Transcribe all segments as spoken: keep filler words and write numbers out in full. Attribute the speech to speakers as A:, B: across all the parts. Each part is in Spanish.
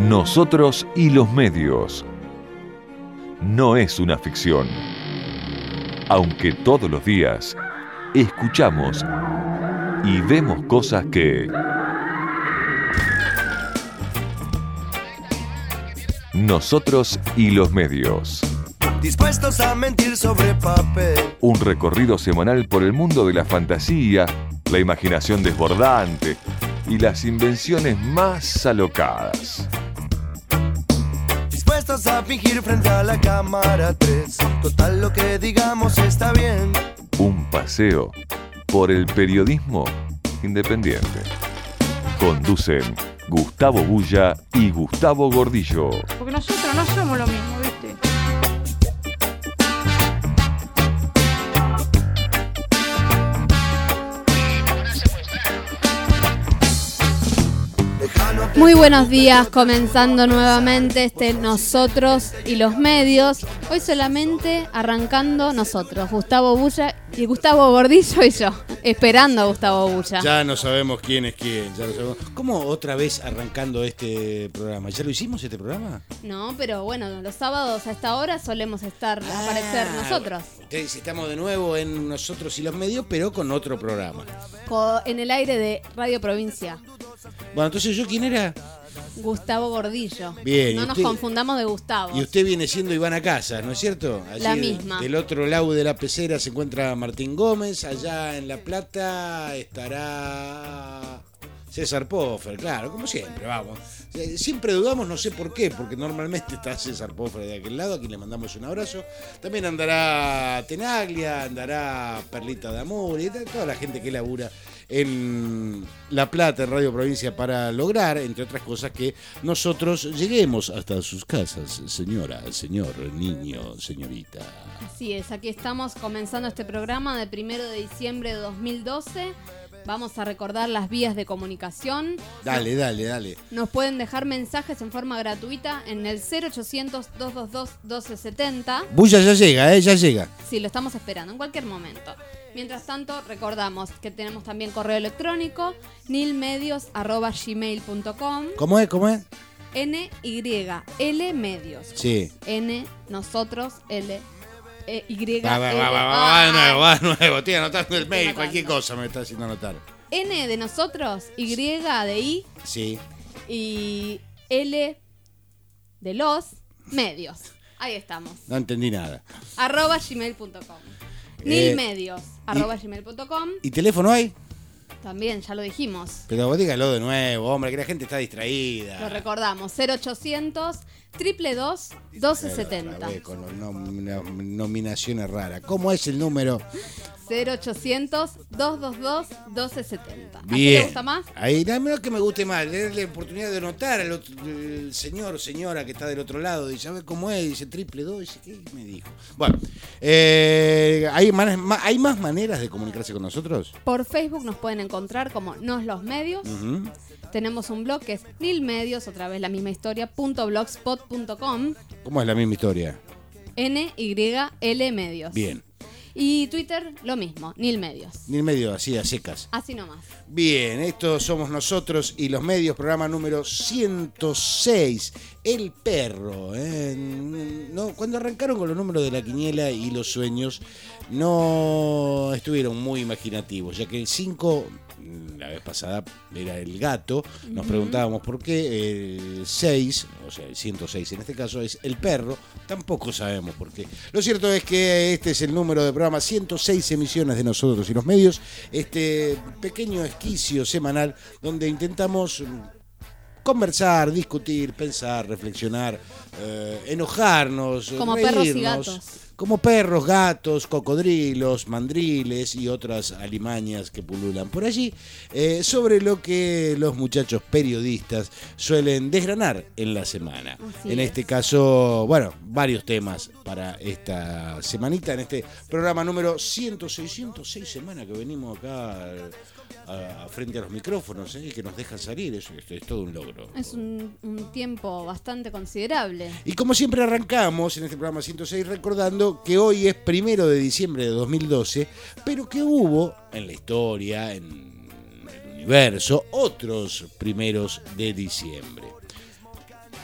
A: Nosotros y los medios. No es una ficción. Aunque todos los días escuchamos y vemos cosas que Nosotros y los medios.
B: Dispuestos a mentir sobre papel.
A: Un recorrido semanal por el mundo de la fantasía, la imaginación desbordante y las invenciones más alocadas.
B: Dispuestos a fingir frente a la cámara tres. Total, lo que digamos está bien.
A: Un paseo por el periodismo independiente. Conducen Gustavo Bulla y Gustavo Gordillo.
C: Porque nosotros no somos lo mismo, ¿viste? Muy buenos días, comenzando nuevamente este Nosotros y los medios. Hoy solamente arrancando nosotros, Gustavo Bulla y Gustavo Gordillo y yo, esperando a Gustavo Bulla.
D: Ya no sabemos quién es quién, ya lo sabemos. ¿Cómo otra vez arrancando este programa? ¿Ya lo hicimos este programa?
C: No, pero bueno, los sábados a esta hora solemos estar, ah, aparecer nosotros.
D: Entonces estamos de nuevo en Nosotros y los medios, pero con otro programa.
C: Co- en el aire de Radio Provincia.
D: Bueno, entonces ¿yo quién era?
C: Gustavo Gordillo.
D: Bien.
C: No
D: ¿y
C: nos
D: usted,
C: confundamos de Gustavo.
D: y usted viene siendo Ivana Casas, ¿no es cierto? Allí
C: La misma.
D: Del otro lado de la pecera se encuentra Martín Gómez, allá en La Plata estará César Poffer, claro, como siempre, vamos. Siempre dudamos, no sé por qué, porque normalmente está César Poffer de aquel lado, a quien le mandamos un abrazo. También andará Tenaglia, andará Perlita de Amor y toda la gente que labura en La Plata, en Radio Provincia, para lograr, entre otras cosas, que nosotros lleguemos hasta sus casas, señora, señor, niño, señorita.
C: Así es, aquí estamos comenzando este programa de primero de diciembre de dos mil doce. Vamos a recordar las vías de comunicación.
D: Dale, dale, dale.
C: Nos pueden dejar mensajes en forma gratuita en el cero ochocientos, dos dos dos, doce setenta.
D: Bulla ya llega, ¿eh? Ya llega.
C: Sí, lo estamos esperando en cualquier momento. Mientras tanto, recordamos que tenemos también correo electrónico nilmedios arroba gmail punto com.
D: ¿Cómo es? ¿Cómo es?
C: N Y L medios.
D: Sí.
C: N nosotros L E, Y
D: Va, va,
C: L,
D: va, va, va, va de
C: ah,
D: nuevo, va de nuevo. Estoy anotando el mail,
C: anotando.
D: cualquier cosa me está haciendo anotar.
C: N de nosotros, Y de I
D: Sí.
C: y L de los medios. Ahí estamos.
D: No entendí nada.
C: Arroba gmail punto com.
D: Eh,
C: Nilmedios, arroba gmail punto com.
D: ¿Y teléfono hay?
C: También, ya lo dijimos.
D: Pero vos dígalo de nuevo, hombre, que la gente está distraída.
C: Lo recordamos, cero ochocientos, dos dos dos, doce setenta.
D: Otra vez con las nom- nominaciones raras. ¿Cómo es el número?
C: cero ochocientos, dos dos dos, doce setenta. ¿A ti
D: Bien.
C: te gusta más?
D: Ahí, no, no que me guste más, darle la oportunidad de notar al otro, el señor o señora que está del otro lado. Dice, a ver cómo es, dice triple dos, dice, ¿qué me dijo? Bueno, eh, ¿hay, man- ma- ¿hay más maneras de comunicarse con nosotros?
C: Por Facebook nos pueden encontrar como Nos los Medios.
D: Uh-huh.
C: Tenemos un blog que es nilmedios, otra vez la misma historia, punto blogspot punto com.
D: ¿Cómo es la misma historia?
C: N Y L Medios.
D: Bien.
C: Y Twitter, lo mismo, nilmedios.
D: Ni el medio, así, a secas.
C: Así nomás.
D: Bien, estos somos nosotros y los medios, programa número ciento seis, El Perro. ¿eh? No, cuando arrancaron con los números de la quiniela y los sueños, no estuvieron muy imaginativos, ya que el cinco, la vez pasada, era el gato. Nos preguntábamos por qué el seis, o sea, el ciento seis en este caso, es el perro. Tampoco sabemos por qué. Lo cierto es que este es el número de programa, ciento seis emisiones de Nosotros y los medios. Este pequeño esquicio semanal donde intentamos conversar, discutir, pensar, reflexionar, eh, enojarnos,
C: Como
D: reírnos,
C: perros y gatos.
D: como perros, gatos, cocodrilos, mandriles y otras alimañas que pululan por allí, eh, sobre lo que los muchachos periodistas suelen desgranar en la semana.
C: Así
D: en
C: es.
D: este caso, bueno, varios temas para esta semanita, en este programa número ciento seis, ciento seis semanas que venimos acá a, a frente a los micrófonos, ¿eh? Que nos dejan salir, eso es, es todo un logro.
C: Es un, un tiempo bastante considerable.
D: Y como siempre arrancamos en este programa ciento seis recordando que hoy es primero de diciembre de dos mil doce, pero que hubo en la historia, en el universo, otros primeros de diciembre.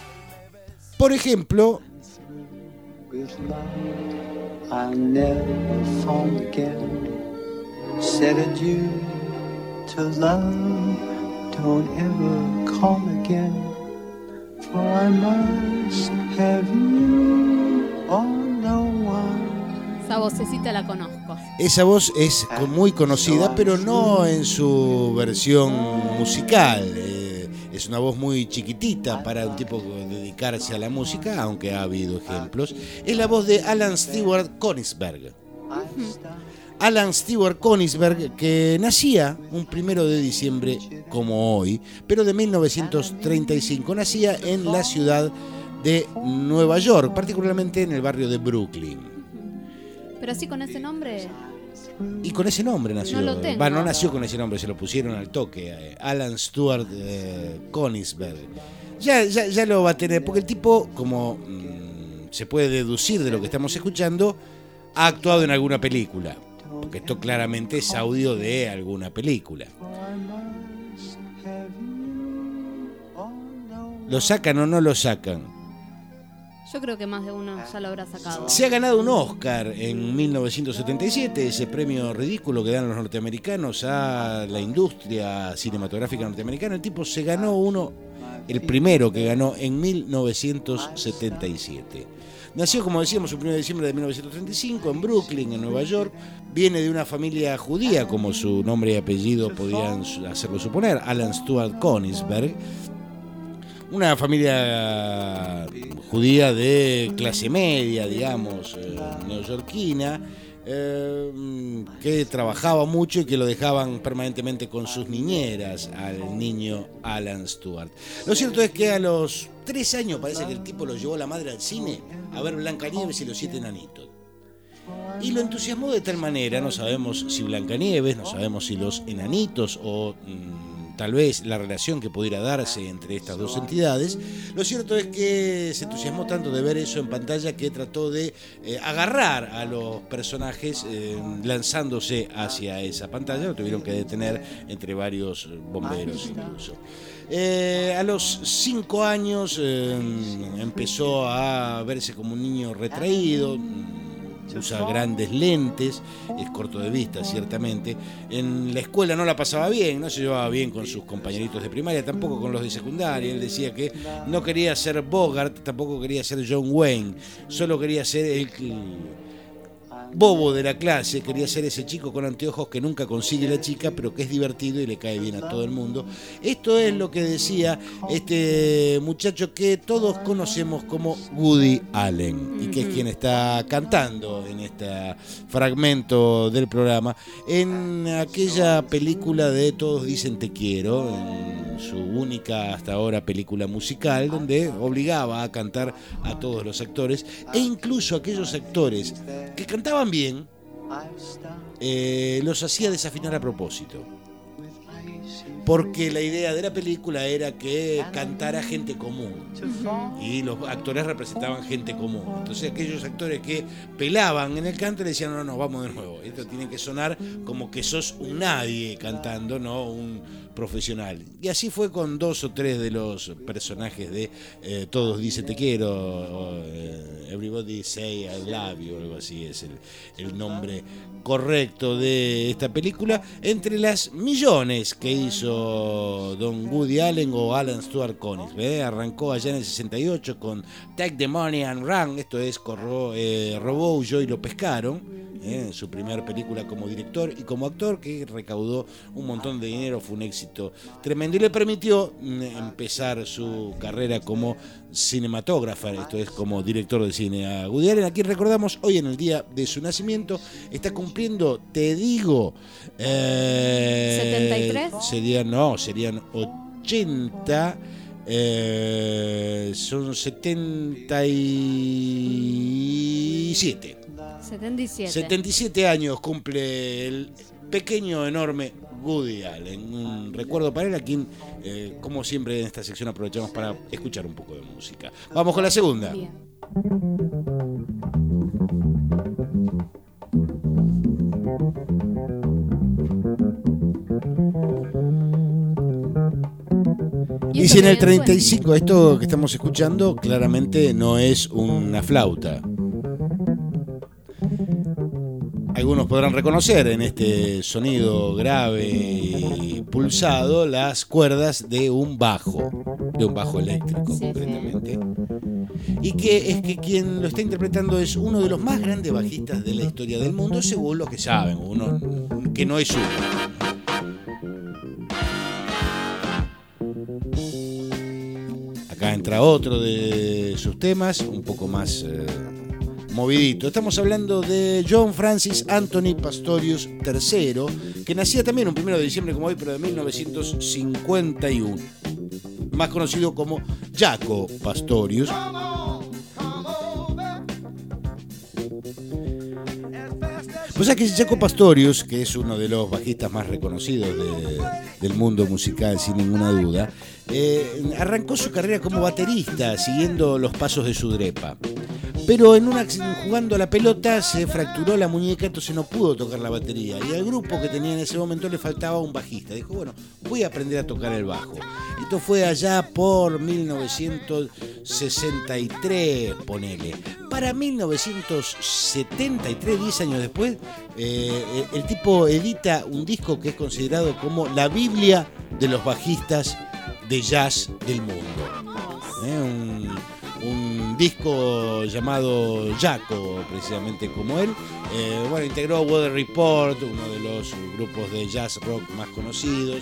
D: Por ejemplo,
E: with love, I'll never fall again. Said adieu to love, don't ever call again. For I must have you or no one.
C: Esa vocecita la conozco.
D: esa voz es muy conocida, pero no en su versión musical. Eh, es una voz muy chiquitita para un tipo dedicarse a la música, aunque ha habido ejemplos. Es la voz de Alan Stewart Königsberg. Alan Stewart Königsberg, que nacía un primero de diciembre como hoy, pero de mil novecientos treinta y cinco. Nacía en la ciudad de Nueva York, particularmente en el barrio de Brooklyn.
C: Pero así con ese nombre...
D: Y con ese nombre nació.
C: No lo tengo.
D: Va, no nació con ese nombre, se lo pusieron al toque. Eh, Alan Stewart eh, Königsberg. Ya, ya, ya lo va a tener, porque el tipo, como mmm, se puede deducir de lo que estamos escuchando, ha actuado en alguna película. Porque esto claramente es audio de alguna película. ¿Lo sacan o no lo sacan?
C: Yo creo que más de uno ya lo habrá sacado.
D: Se ha ganado un Oscar en mil novecientos setenta y siete, ese premio ridículo que dan los norteamericanos a la industria cinematográfica norteamericana. El tipo se ganó uno, el primero que ganó en mil novecientos setenta y siete. Nació, como decíamos, el primero de diciembre de mil novecientos treinta y cinco en Brooklyn, en Nueva York. Viene de una familia judía, como su nombre y apellido podían hacerlo suponer, Alan Stewart Königsberg. Una familia judía de clase media, digamos, eh, neoyorquina, eh, que trabajaba mucho y que lo dejaban permanentemente con sus niñeras al niño Alan Stewart. Lo cierto es que a los tres años parece que el tipo lo llevó la madre al cine a ver Blancanieves y los siete enanitos. Y lo entusiasmó de tal manera, no sabemos si Blancanieves, no sabemos si los enanitos o... Mmm, tal vez la relación que pudiera darse entre estas dos entidades. Lo cierto es que se entusiasmó tanto de ver eso en pantalla que trató de eh, agarrar a los personajes eh, lanzándose hacia esa pantalla. Lo tuvieron que detener entre varios bomberos incluso. Eh, a los cinco años eh, empezó a verse como un niño retraído. Usa grandes lentes, es corto de vista ciertamente. En la escuela no la pasaba bien, no se llevaba bien con sus compañeritos de primaria, tampoco con los de secundaria. Él decía que no quería ser Bogart, tampoco quería ser John Wayne, solo quería ser el bobo de la clase, quería ser ese chico con anteojos que nunca consigue la chica, pero que es divertido y le cae bien a todo el mundo. Esto es lo que decía este muchacho que todos conocemos como Woody Allen, y que es quien está cantando en este fragmento del programa, en aquella película de Todos dicen te quiero, en su única hasta ahora película musical, donde obligaba a cantar a todos los actores, e incluso aquellos actores que cantaban bien, eh, los hacía desafinar a propósito. Porque la idea de la película era que cantara gente común. Y los actores representaban gente común. Entonces aquellos actores que pelaban en el canto le decían, no, no, vamos de nuevo. Esto tiene que sonar como que sos un nadie cantando, no un profesional. Y así fue con dos o tres de los personajes de eh, Todos dicen te quiero, o, eh, Everybody say I love you, algo así es el, el nombre correcto de esta película, entre las millones que hizo don Woody Allen o Alan Stewart Königsberg. ¿eh? Arrancó allá en el sesenta y ocho con Take the Money and Run, esto es, corro, eh, robó, huyó y lo pescaron, ¿eh? su primera película como director y como actor, que recaudó un montón de dinero, fue un éxito tremendo y le permitió mm, empezar su carrera como cinematógrafo, esto es, como director de cine. A Woody Allen, a quien recordamos hoy en el día de su nacimiento, está cumpliendo, te digo, eh,
C: ¿setenta y tres?
D: Serían, no, serían ochenta, eh, son setenta y siete.
C: setenta y siete.
D: setenta y siete años cumple el pequeño, enorme Woody Allen. Un recuerdo para él, a quien, eh, como siempre en esta sección, aprovechamos para escuchar un poco de música. Vamos con la segunda.
C: Bien. Y ¿Y
D: Y
C: eso
D: si en
C: qué
D: el
C: bien
D: treinta y cinco, esto que estamos escuchando claramente no es una flauta. Algunos podrán reconocer en este sonido grave y pulsado las cuerdas de un bajo, de un bajo eléctrico
C: Sí,
D: concretamente. Y que es que quien lo está interpretando es uno de los más grandes bajistas de la historia del mundo, según lo que saben, uno que no es uno. Acá entra otro de sus temas, un poco más eh, movidito. Estamos hablando de John Francis Anthony Pastorius tercero, que nacía también un primero de diciembre como hoy, pero de mil novecientos cincuenta y uno. Más conocido como Jaco Pastorius. Pues es que Jaco Pastorius, que es uno de los bajistas más reconocidos de, del mundo musical, sin ninguna duda, eh, arrancó su carrera como baterista, siguiendo los pasos de su drepa. Pero en una, jugando a la pelota se fracturó la muñeca, entonces no pudo tocar la batería. Y al grupo que tenía en ese momento le faltaba un bajista. Dijo, bueno, voy a aprender a tocar el bajo. Esto fue allá por mil novecientos sesenta y tres, ponele. Para mil novecientos setenta y tres, diez años después, eh, el tipo edita un disco que es considerado como la Biblia de los bajistas de jazz del mundo. Eh, un... un disco llamado Jaco, precisamente como él. Eh, bueno, integró Weather Report, uno de los grupos de jazz rock más conocidos,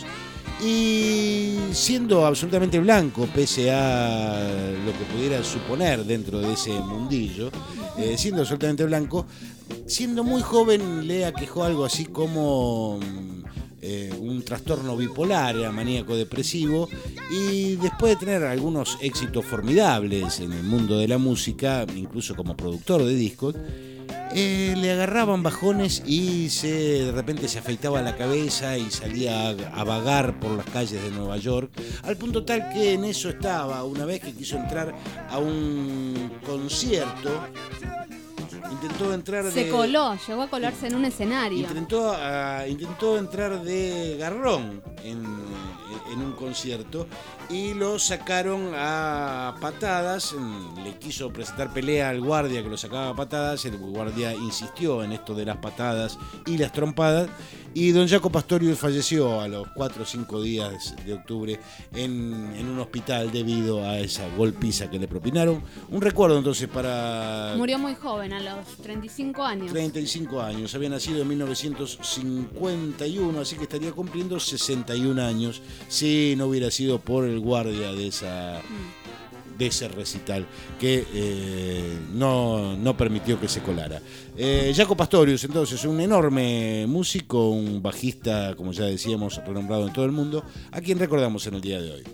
D: y siendo absolutamente blanco, pese a lo que pudiera suponer dentro de ese mundillo, eh, siendo absolutamente blanco, siendo muy joven le aquejó algo así como Eh, un trastorno bipolar, era maníaco depresivo, y después de tener algunos éxitos formidables en el mundo de la música, incluso como productor de discos, eh, le agarraban bajones y se, de repente se afeitaba la cabeza y salía a, a vagar por las calles de Nueva York, al punto tal que en eso estaba una vez que quiso entrar a un concierto. Intentó entrar de...
C: Se coló, llegó a colarse en un escenario.
D: Intentó, uh, intentó entrar de garrón en, en un concierto y lo sacaron a patadas. Le quiso presentar pelea al guardia que lo sacaba a patadas. El guardia insistió en esto de las patadas y las trompadas. Y don Jaco Pastorius falleció a los cuatro o cinco días de octubre en, en un hospital debido a esa golpiza que le propinaron. Un recuerdo entonces para...
C: Murió muy joven, a los treinta y cinco años.
D: treinta y cinco años, había nacido en mil novecientos cincuenta y uno, así que estaría cumpliendo sesenta y un años si no hubiera sido por el guardia de esa... Mm. de ese recital que eh, no, no permitió que se colara. Eh, Jaco Pastorius, entonces, un enorme músico, un bajista, como ya decíamos, renombrado en todo el mundo, a quien recordamos en el día de hoy.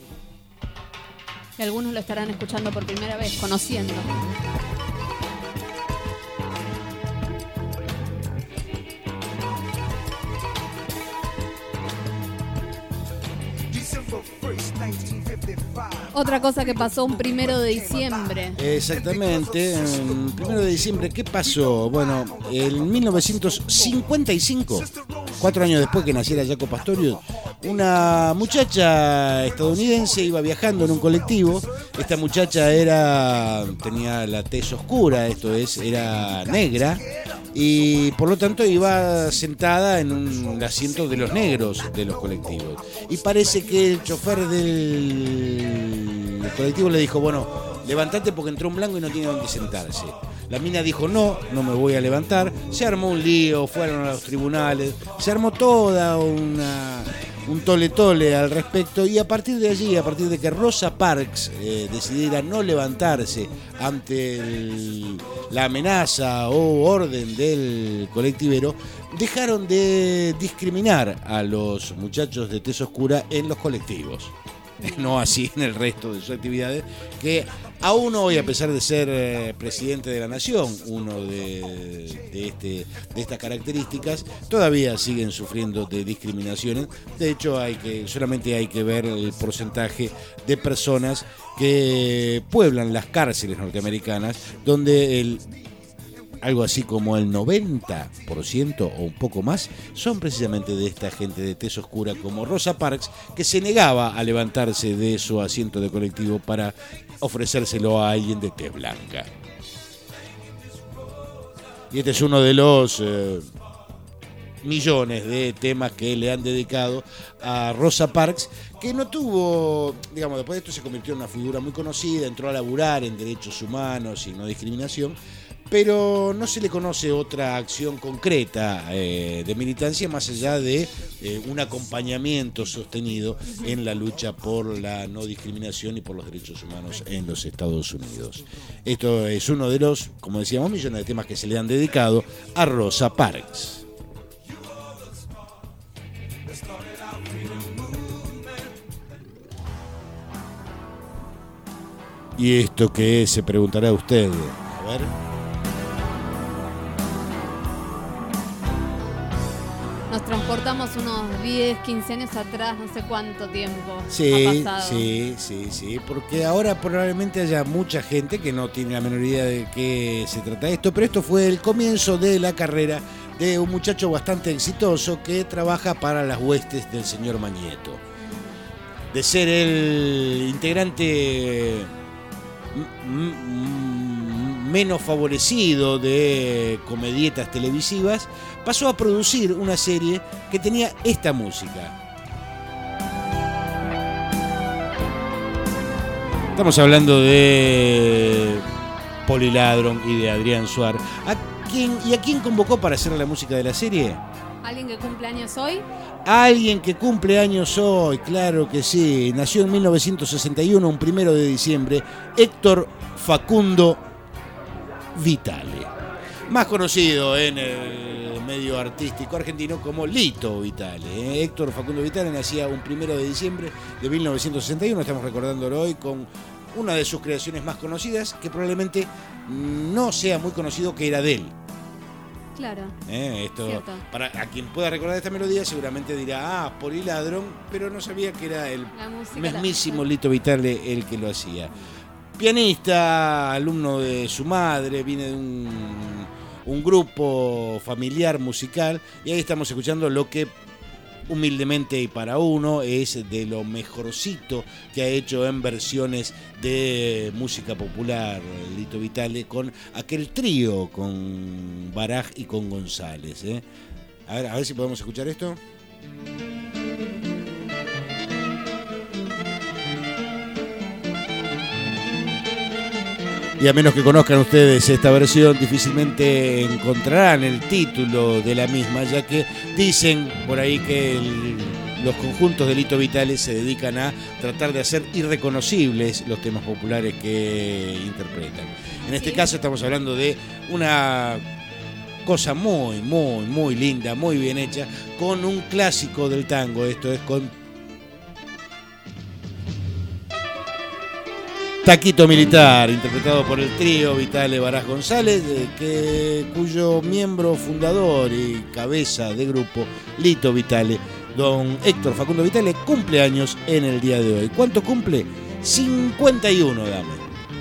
C: Y algunos lo estarán escuchando por primera vez, conociendo. Otra cosa que pasó un primero de diciembre.
D: Exactamente, el primero de diciembre, ¿qué pasó? Bueno, en mil novecientos cincuenta y cinco, cuatro años después que naciera Jaco Pastorius, una muchacha estadounidense iba viajando en un colectivo. Esta muchacha era tenía la tez oscura, esto es, era negra, y por lo tanto iba sentada en un asiento de los negros de los colectivos. Y parece que el chofer del colectivo le dijo, bueno, levantate porque entró un blanco y no tiene dónde sentarse. La mina dijo, no, no me voy a levantar. Se armó un lío, fueron a los tribunales, se armó toda una... un tole tole al respecto, y a partir de allí, a partir de que Rosa Parks eh, decidiera no levantarse ante el, la amenaza o orden del colectivero, dejaron de discriminar a los muchachos de tez oscura en los colectivos. No así en el resto de sus actividades, que aún hoy, a pesar de ser eh, presidente de la nación, uno de, de, este, de estas características, todavía siguen sufriendo de discriminaciones. De hecho, hay que, solamente hay que ver el porcentaje de personas que pueblan las cárceles norteamericanas, donde el algo así como el noventa por ciento o un poco más, son precisamente de esta gente de tez oscura como Rosa Parks, que se negaba a levantarse de su asiento de colectivo para ofrecérselo a alguien de tez blanca. Y este es uno de los eh, millones de temas que le han dedicado a Rosa Parks, que no tuvo, digamos, después de esto se convirtió en una figura muy conocida, entró a laburar en derechos humanos y no discriminación, pero no se le conoce otra acción concreta eh, de militancia más allá de eh, un acompañamiento sostenido en la lucha por la no discriminación y por los derechos humanos en los Estados Unidos. Esto es uno de los, como decíamos, millones de temas que se le han dedicado a Rosa Parks. ¿Y esto qué es? Se preguntará usted. A ver.
C: Nos transportamos unos diez, quince años atrás, no sé cuánto tiempo
D: sí,
C: ha pasado.
D: Sí, sí, sí, porque ahora probablemente haya mucha gente que no tiene la menor idea de qué se trata esto, pero esto fue el comienzo de la carrera de un muchacho bastante exitoso que trabaja para las huestes del señor Magneto. De ser el integrante menos favorecido de comedietas televisivas, pasó a producir una serie que tenía esta música. Estamos hablando de Polly Ladron y de Adrián Suar. ¿A quién, ¿Y a quién convocó para hacer la música de la serie?
C: ¿Alguien que cumple años hoy?
D: Alguien que cumple años hoy, claro que sí. Nació en mil novecientos sesenta y uno, un primero de diciembre, Héctor Facundo Vitale. Más conocido en el medio artístico argentino como Lito Vitale. ¿eh? Héctor Facundo Vitale nacía un primero de diciembre de mil novecientos sesenta y uno. Estamos recordándolo hoy con una de sus creaciones más conocidas, que probablemente no sea muy conocido que era de él.
C: Claro.
D: Eh, esto, para a quien pueda recordar esta melodía seguramente dirá, ah, Polly Ladron, pero no sabía que era el mismísimo Lito Vitale el que lo hacía. Pianista, alumno de su madre, viene de un, un grupo familiar musical, y ahí estamos escuchando lo que humildemente y para uno es de lo mejorcito que ha hecho en versiones de música popular Lito Vitale, con aquel trío con Baraj y con González. ¿eh? A ver, a ver si podemos escuchar esto. Y a menos que conozcan ustedes esta versión, difícilmente encontrarán el título de la misma, ya que dicen por ahí que el, los conjuntos de Lito Vitale se dedican a tratar de hacer irreconocibles los temas populares que interpretan. En este caso estamos hablando de una cosa muy, muy, muy linda, muy bien hecha, con un clásico del tango. Esto es con Taquito Militar, interpretado por el trío Vitale Baraj González, que, cuyo miembro fundador y cabeza de grupo, Lito Vitale, don Héctor Facundo Vitale, cumple años en el día de hoy. ¿Cuánto cumple? cincuenta y uno, dame.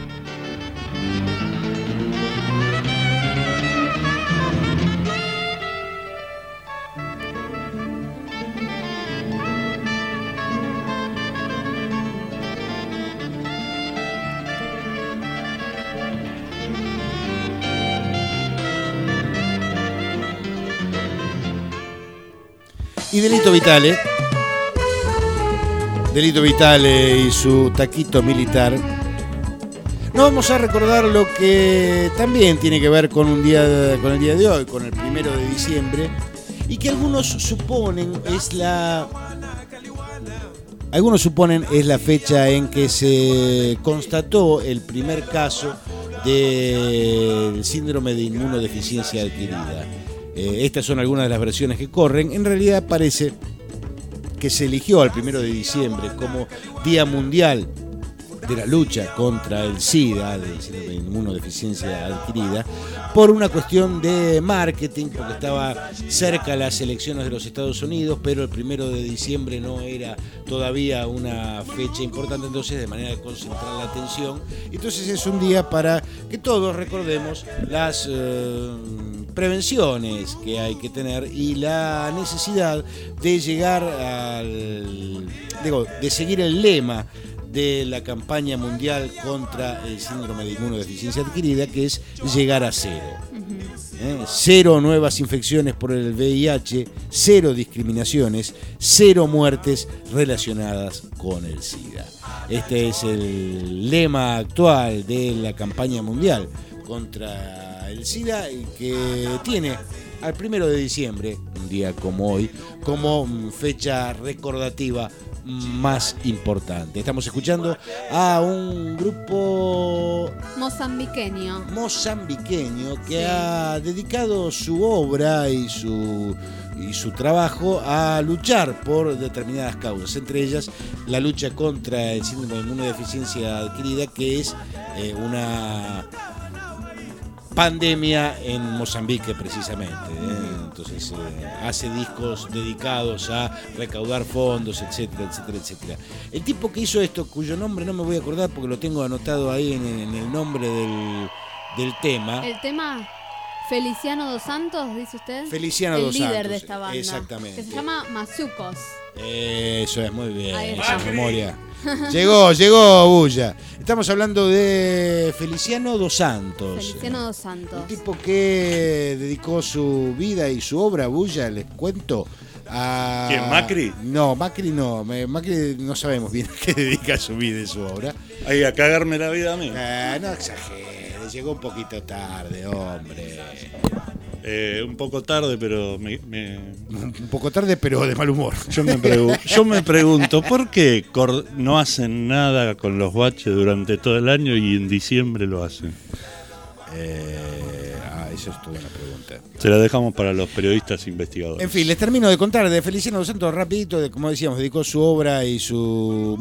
D: Y de Lito Vitale, de Lito Vitale y su Taquito Militar, nos vamos a recordar lo que también tiene que ver con un día, con el día de hoy, con el primero de diciembre, y que algunos suponen es la, algunos suponen es la fecha en que se constató el primer caso del síndrome de inmunodeficiencia adquirida. Eh, estas son algunas de las versiones que corren. En realidad parece que se eligió al primero de diciembre como Día Mundial de la lucha contra el SIDA, de la inmunodeficiencia adquirida, por una cuestión de marketing, porque estaba cerca las elecciones de los Estados Unidos, pero el primero de diciembre no era todavía una fecha importante, entonces de manera de concentrar la atención. Entonces es un día para que todos recordemos las eh, prevenciones que hay que tener y la necesidad de llegar al, digo, de seguir el lema de la campaña mundial contra el síndrome de inmunodeficiencia adquirida, que es llegar a cero. ¿Eh? Cero nuevas infecciones por el V I H, cero discriminaciones, cero muertes relacionadas con el SIDA. Este es el lema actual de la campaña mundial contra el SIDA, y que tiene al primero de diciembre, un día como hoy, como fecha recordativa más importante. Estamos escuchando a un grupo
C: mozambiqueño
D: mozambiqueño que ha dedicado su obra y su y su trabajo a luchar por determinadas causas, entre ellas la lucha contra el síndrome de inmunodeficiencia adquirida, que es eh, una pandemia en Mozambique precisamente, ¿eh? Entonces eh, hace discos dedicados a recaudar fondos, etcétera, etcétera, etcétera. El tipo que hizo esto, cuyo nombre no me voy a acordar porque lo tengo anotado ahí en, en el nombre del, del tema.
C: El tema Feliciano dos Santos, dice usted.
D: Feliciano
C: el
D: dos
C: líder
D: Santos,
C: de esta banda.
D: Exactamente.
C: Que se llama Mazucos.
D: Eso es, muy bien,
C: Ahí
D: esa
C: está.
D: memoria. Llegó, llegó, Bulla. Estamos hablando de Feliciano dos Santos.
C: Feliciano dos Santos.
D: Un tipo que dedicó su vida y su obra, Bulla, les cuento, a...
F: ¿Quién, Macri?
D: No, Macri no. Macri no sabemos bien a qué dedica su vida y su obra.
F: Ahí, a cagarme la vida a mí.
D: Eh, no exagere, llegó un poquito tarde, hombre.
F: Eh, un poco tarde, pero me, me...
D: Un poco tarde, pero de mal humor.
F: Yo, me pregu- yo me pregunto, ¿por qué cor- no hacen nada con los baches durante todo el año y en diciembre lo hacen?
D: Eh, ah, eso es toda una pregunta.
F: Se la dejamos para los periodistas investigadores.
D: En fin, les termino de contar de Feliciano dos Santos rapidito, de, como decíamos, dedicó su obra y su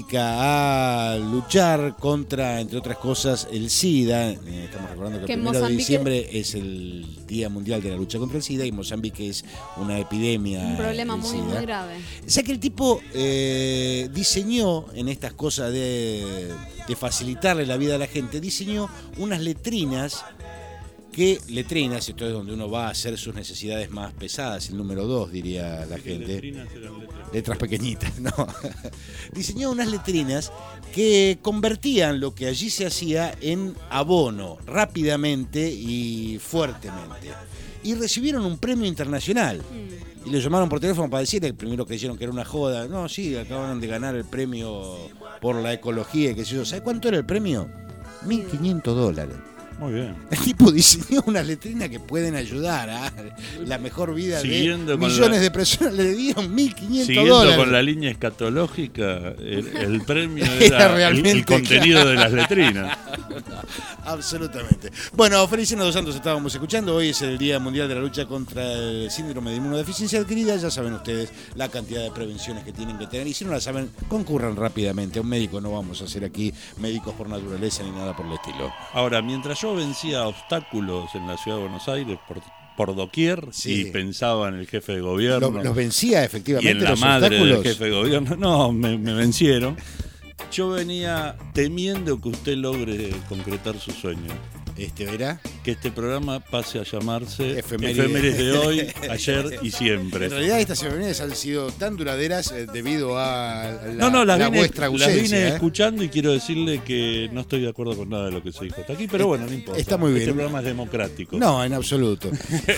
D: música a luchar contra, entre otras cosas, el SIDA. Eh, estamos recordando que,
C: Que
D: el
C: en
D: primero de
C: Mozambique-
D: diciembre es el Día Mundial de la Lucha contra el SIDA, y Mozambique es una epidemia.
C: Un problema
D: del
C: muy,
D: SIDA.
C: muy grave.
D: O sea que el tipo eh, diseñó, en estas cosas de, de facilitarle la vida a la gente, diseñó unas letrinas, que letrinas, esto es donde uno va a hacer sus necesidades más pesadas, el número dos, diría la gente.
F: Letrinas eran letras.
D: Letras pequeñitas, no. Diseñó unas letrinas que convertían lo que allí se hacía en abono rápidamente y fuertemente. Y recibieron un premio internacional. Y le llamaron por teléfono para decirle, el primero creyeron que era una joda. No, sí, acaban de ganar el premio por la ecología y qué sé yo. ¿Sabe cuánto era el premio? mil quinientos dólares.
F: Muy bien.
D: El tipo diseñó unas letrinas que pueden ayudar a la mejor vida
F: Siguiendo
D: de
F: con
D: millones
F: la-
D: de personas. Le dieron mil quinientos
F: Siguiendo
D: dólares.
F: con la línea escatológica, el, el premio
D: Era
F: era, el-
D: realmente,
F: el, contenido
D: claro.
F: de las letrinas.
D: Absolutamente. Bueno, Feliciano dos Santos estábamos escuchando. Hoy es el Día Mundial de la Lucha contra el Síndrome de Inmunodeficiencia Adquirida. Ya saben ustedes la cantidad de prevenciones que tienen que tener. Y si no la saben, concurran rápidamente a un médico. No vamos a hacer aquí médicos por naturaleza ni nada por el estilo.
F: Ahora, mientras yo vencía obstáculos en la ciudad de Buenos Aires por, por doquier,
D: Sí.
F: y pensaba en el jefe de gobierno
D: Lo- los vencía
F: y
D: efectivamente
F: en la
D: los
F: madre del
D: obstáculos.
F: jefe de gobierno, no, me, me vencieron. Yo venía temiendo que usted logre concretar su sueño.
D: Este verá.
F: Que este programa pase a llamarse
D: Efemérides.
F: Efemérides de hoy, ayer y siempre.
D: En realidad estas efemérides han sido tan duraderas eh, debido a la,
F: No, no, las
D: la
F: vine,
D: vuestra
F: las
D: ausencia.
F: vine
D: ¿eh?
F: escuchando y quiero decirle que no estoy de acuerdo con nada de lo que se dijo hasta aquí, pero bueno, no importa.
D: Está muy bien.
F: Este programa es democrático.
D: No, en absoluto.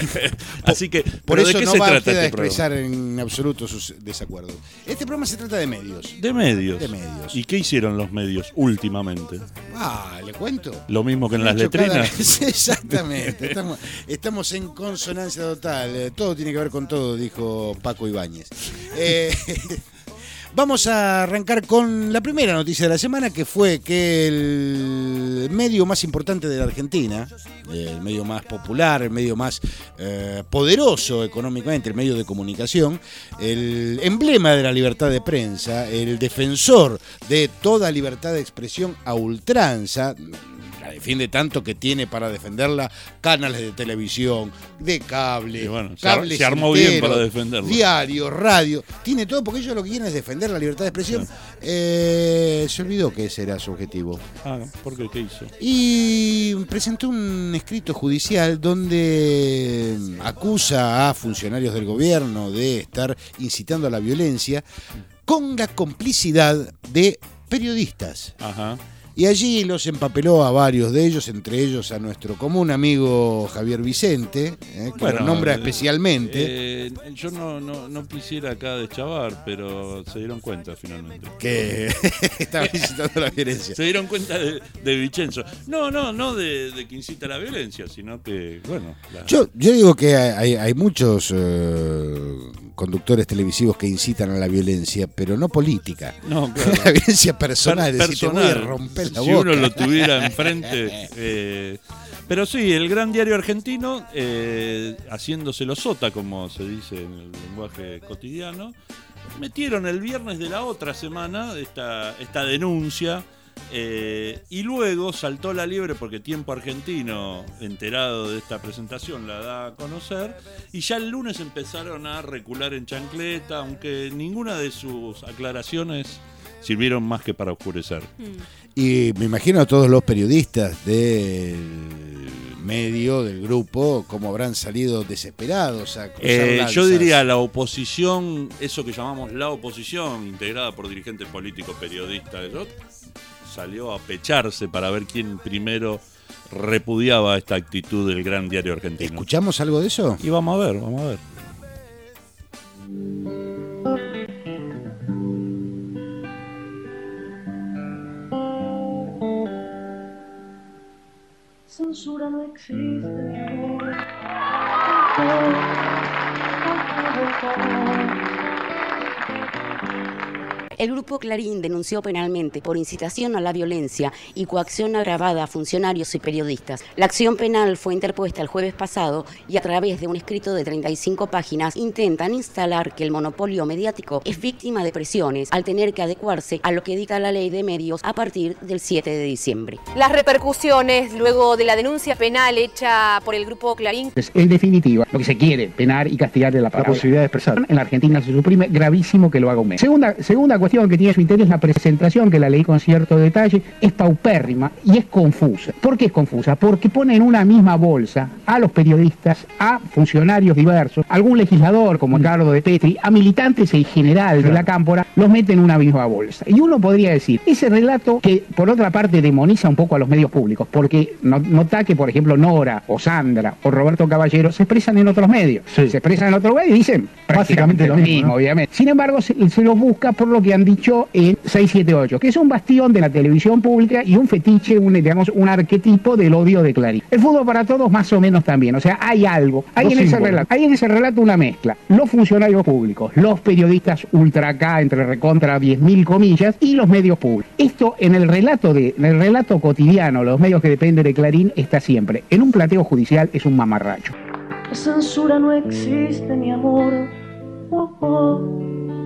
F: Así que,
D: Por
F: ¿pero
D: eso
F: ¿de qué
D: no
F: se
D: va
F: trata
D: usted a
F: este programa?
D: expresar en absoluto sus desacuerdos. Este programa se trata de medios.
F: De medios.
D: De medios.
F: ¿Y qué hicieron los medios últimamente?
D: Ah, ¿le cuento?
F: Lo mismo que en
D: Han
F: las
D: hecho cada
F: letrinas.
D: vez- Exactamente. Estamos, estamos en consonancia total. Eh, todo tiene que ver con todo, dijo Paco Ibáñez. Eh, Vamos a arrancar con la primera noticia de la semana, que fue que el medio más importante de la Argentina, el medio más popular, el medio más eh, poderoso económicamente, el medio de comunicación, el emblema de la libertad de prensa, el defensor de toda libertad de expresión a ultranza, la defiende tanto que tiene para defenderla canales de televisión, de cable,
F: y bueno,
D: cables
F: se armó
D: enteros,
F: bien para defenderlo.
D: Diario, radio, tiene todo porque ellos lo que quieren es defender la libertad de expresión. Sí. Eh, se olvidó que ese era su objetivo.
F: Ah, ¿por qué? ¿Qué hizo?
D: Y presentó un escrito judicial donde acusa a funcionarios del gobierno de estar incitando a la violencia con la complicidad de periodistas.
F: Ajá.
D: Y allí los empapeló a varios de ellos, entre ellos a nuestro común amigo Javier Vicente, eh, que bueno, lo nombra especialmente.
F: Eh, yo no, no, no quisiera acá deschavar, pero se dieron cuenta finalmente.
D: Que estaba incitando la violencia.
F: Se dieron cuenta de, de Vicenzo. No, no, no de, de que incita la violencia, sino que, bueno... La...
D: Yo, yo digo que hay, hay muchos eh, conductores televisivos que incitan a la violencia, pero no política.
F: No, claro.
D: La violencia personal,
F: per-
D: es decir,
F: personal.
D: Te voy a romper la
F: si
D: boca.
F: uno lo tuviera enfrente. Eh, pero sí, el gran diario argentino, eh, haciéndoselo sota, como se dice en el lenguaje cotidiano, metieron el viernes de la otra semana esta, esta denuncia. Eh, y luego saltó la liebre porque Tiempo Argentino, enterado de esta presentación, la da a conocer, y ya el lunes empezaron a recular en chancleta, aunque ninguna de sus aclaraciones sirvieron más que para oscurecer.
D: Y me imagino a todos los periodistas del medio, del grupo, cómo habrán salido desesperados a cruzar
F: eh,
D: lanzas.
F: Yo diría la oposición, eso que llamamos la oposición, integrada por dirigentes políticos, periodistas, ¿no? Salió a pecharse para ver quién primero repudiaba esta actitud del gran diario argentino.
D: ¿Escuchamos algo de eso?
F: Y vamos a ver, vamos a ver.
G: Censura no existe.
H: El Grupo Clarín denunció penalmente por incitación a la violencia y coacción agravada a funcionarios y periodistas. La acción penal fue interpuesta el jueves pasado y a través de un escrito de treinta y cinco páginas intentan instalar que el monopolio mediático es víctima de presiones al tener que adecuarse a lo que dicta la ley de medios a partir del siete de diciembre.
I: Las repercusiones luego de la denuncia penal hecha por el Grupo Clarín.
J: En definitiva, lo que se quiere, penar y castigar de la palabra. La posibilidad de expresar. En la Argentina se suprime, gravísimo que lo haga un mes. Segunda, segunda cuestión que tiene su interés, la presentación, que la leí con cierto detalle, es paupérrima y es confusa. ¿Por qué es confusa? Porque pone en una misma bolsa a los periodistas, a funcionarios diversos, algún legislador como Carlos de Petri, a militantes en general de la cámpora, los mete en una misma bolsa. Y uno podría decir, ese relato que por otra parte demoniza un poco a los medios públicos, porque nota que por ejemplo Nora o Sandra o Roberto Caballero se expresan en otros medios, sí. se expresan en otros medios y dicen prácticamente lo mismo, ¿no? Obviamente. Sin embargo, se, se los busca por lo que han dicho en seis siete ocho, que es un bastión de la televisión pública y un fetiche, un, digamos, un arquetipo del odio de Clarín. El fútbol para todos más o menos también, o sea, hay algo, hay en, ese relato, hay en ese relato una mezcla, los funcionarios públicos, los periodistas ultra acá, entre recontra diez mil comillas, y los medios públicos. Esto en el relato de, en el relato cotidiano, los medios que dependen de Clarín, está siempre. En un plateo judicial es un mamarracho.
G: La censura no existe, mi amor. Oh, oh.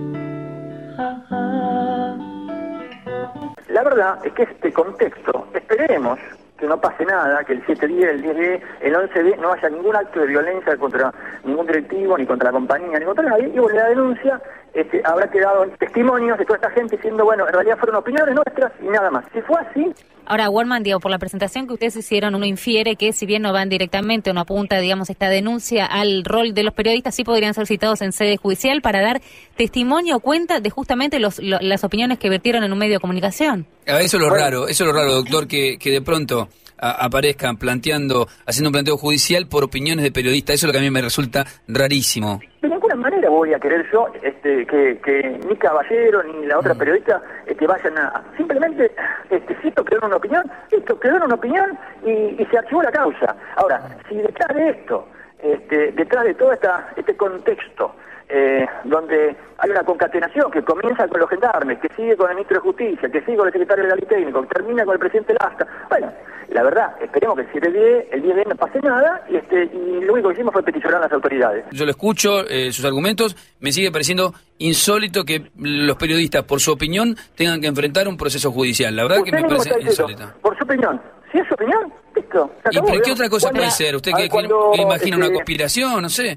K: La verdad es que este contexto, esperemos que no pase nada, que el siete diez, el diez D, el once D no haya ningún acto de violencia contra ningún directivo, ni contra la compañía, ni contra nadie, y bueno, la denuncia este, habrá quedado testimonios de toda esta gente diciendo, bueno, en realidad fueron opiniones nuestras y nada más. Si fue así...
L: Ahora, Wallman, digo, por la presentación que ustedes hicieron, uno infiere que si bien no van directamente o no apunta, digamos, esta denuncia al rol de los periodistas, sí podrían ser citados en sede judicial para dar testimonio o cuenta de justamente los, lo, las opiniones que vertieron en un medio de comunicación.
M: Eso es lo raro, eso es lo raro, doctor, que, que de pronto a, aparezcan planteando, haciendo un planteo judicial por opiniones de periodistas. Eso es lo que a mí me resulta rarísimo.
K: De ninguna manera voy a querer yo este, que, que ni Caballero ni la otra periodista este, vayan a... Simplemente, este, si esto quedó una opinión, esto quedó una opinión y, y se archivó la causa. Ahora, si detrás de esto, este, detrás de todo esta, este contexto, eh, donde hay una concatenación que comienza con los gendarmes, que sigue con el ministro de Justicia, que sigue con el secretario legal y técnico, que termina con el presidente Lastra. Bueno, la verdad, esperemos que el siete diez, el diez de no pase nada, y, este, y lo único que hicimos fue peticionar a las autoridades.
M: Yo lo escucho, eh, sus argumentos, me sigue pareciendo insólito que los periodistas, por su opinión, tengan que enfrentar un proceso judicial. La verdad
K: Usted
M: que me
K: mismo
M: parece
K: está diciendo,
M: insólito.
K: por su opinión. Si es su opinión, listo. se
M: ¿Y
K: acabó,
M: pero qué
K: ¿no?
M: otra cosa
K: Cuando-
M: puede ser? ¿Usted
K: ah,
M: qué, qué-
K: cuando,
M: qué imagina
K: este,
M: una conspiración? No sé.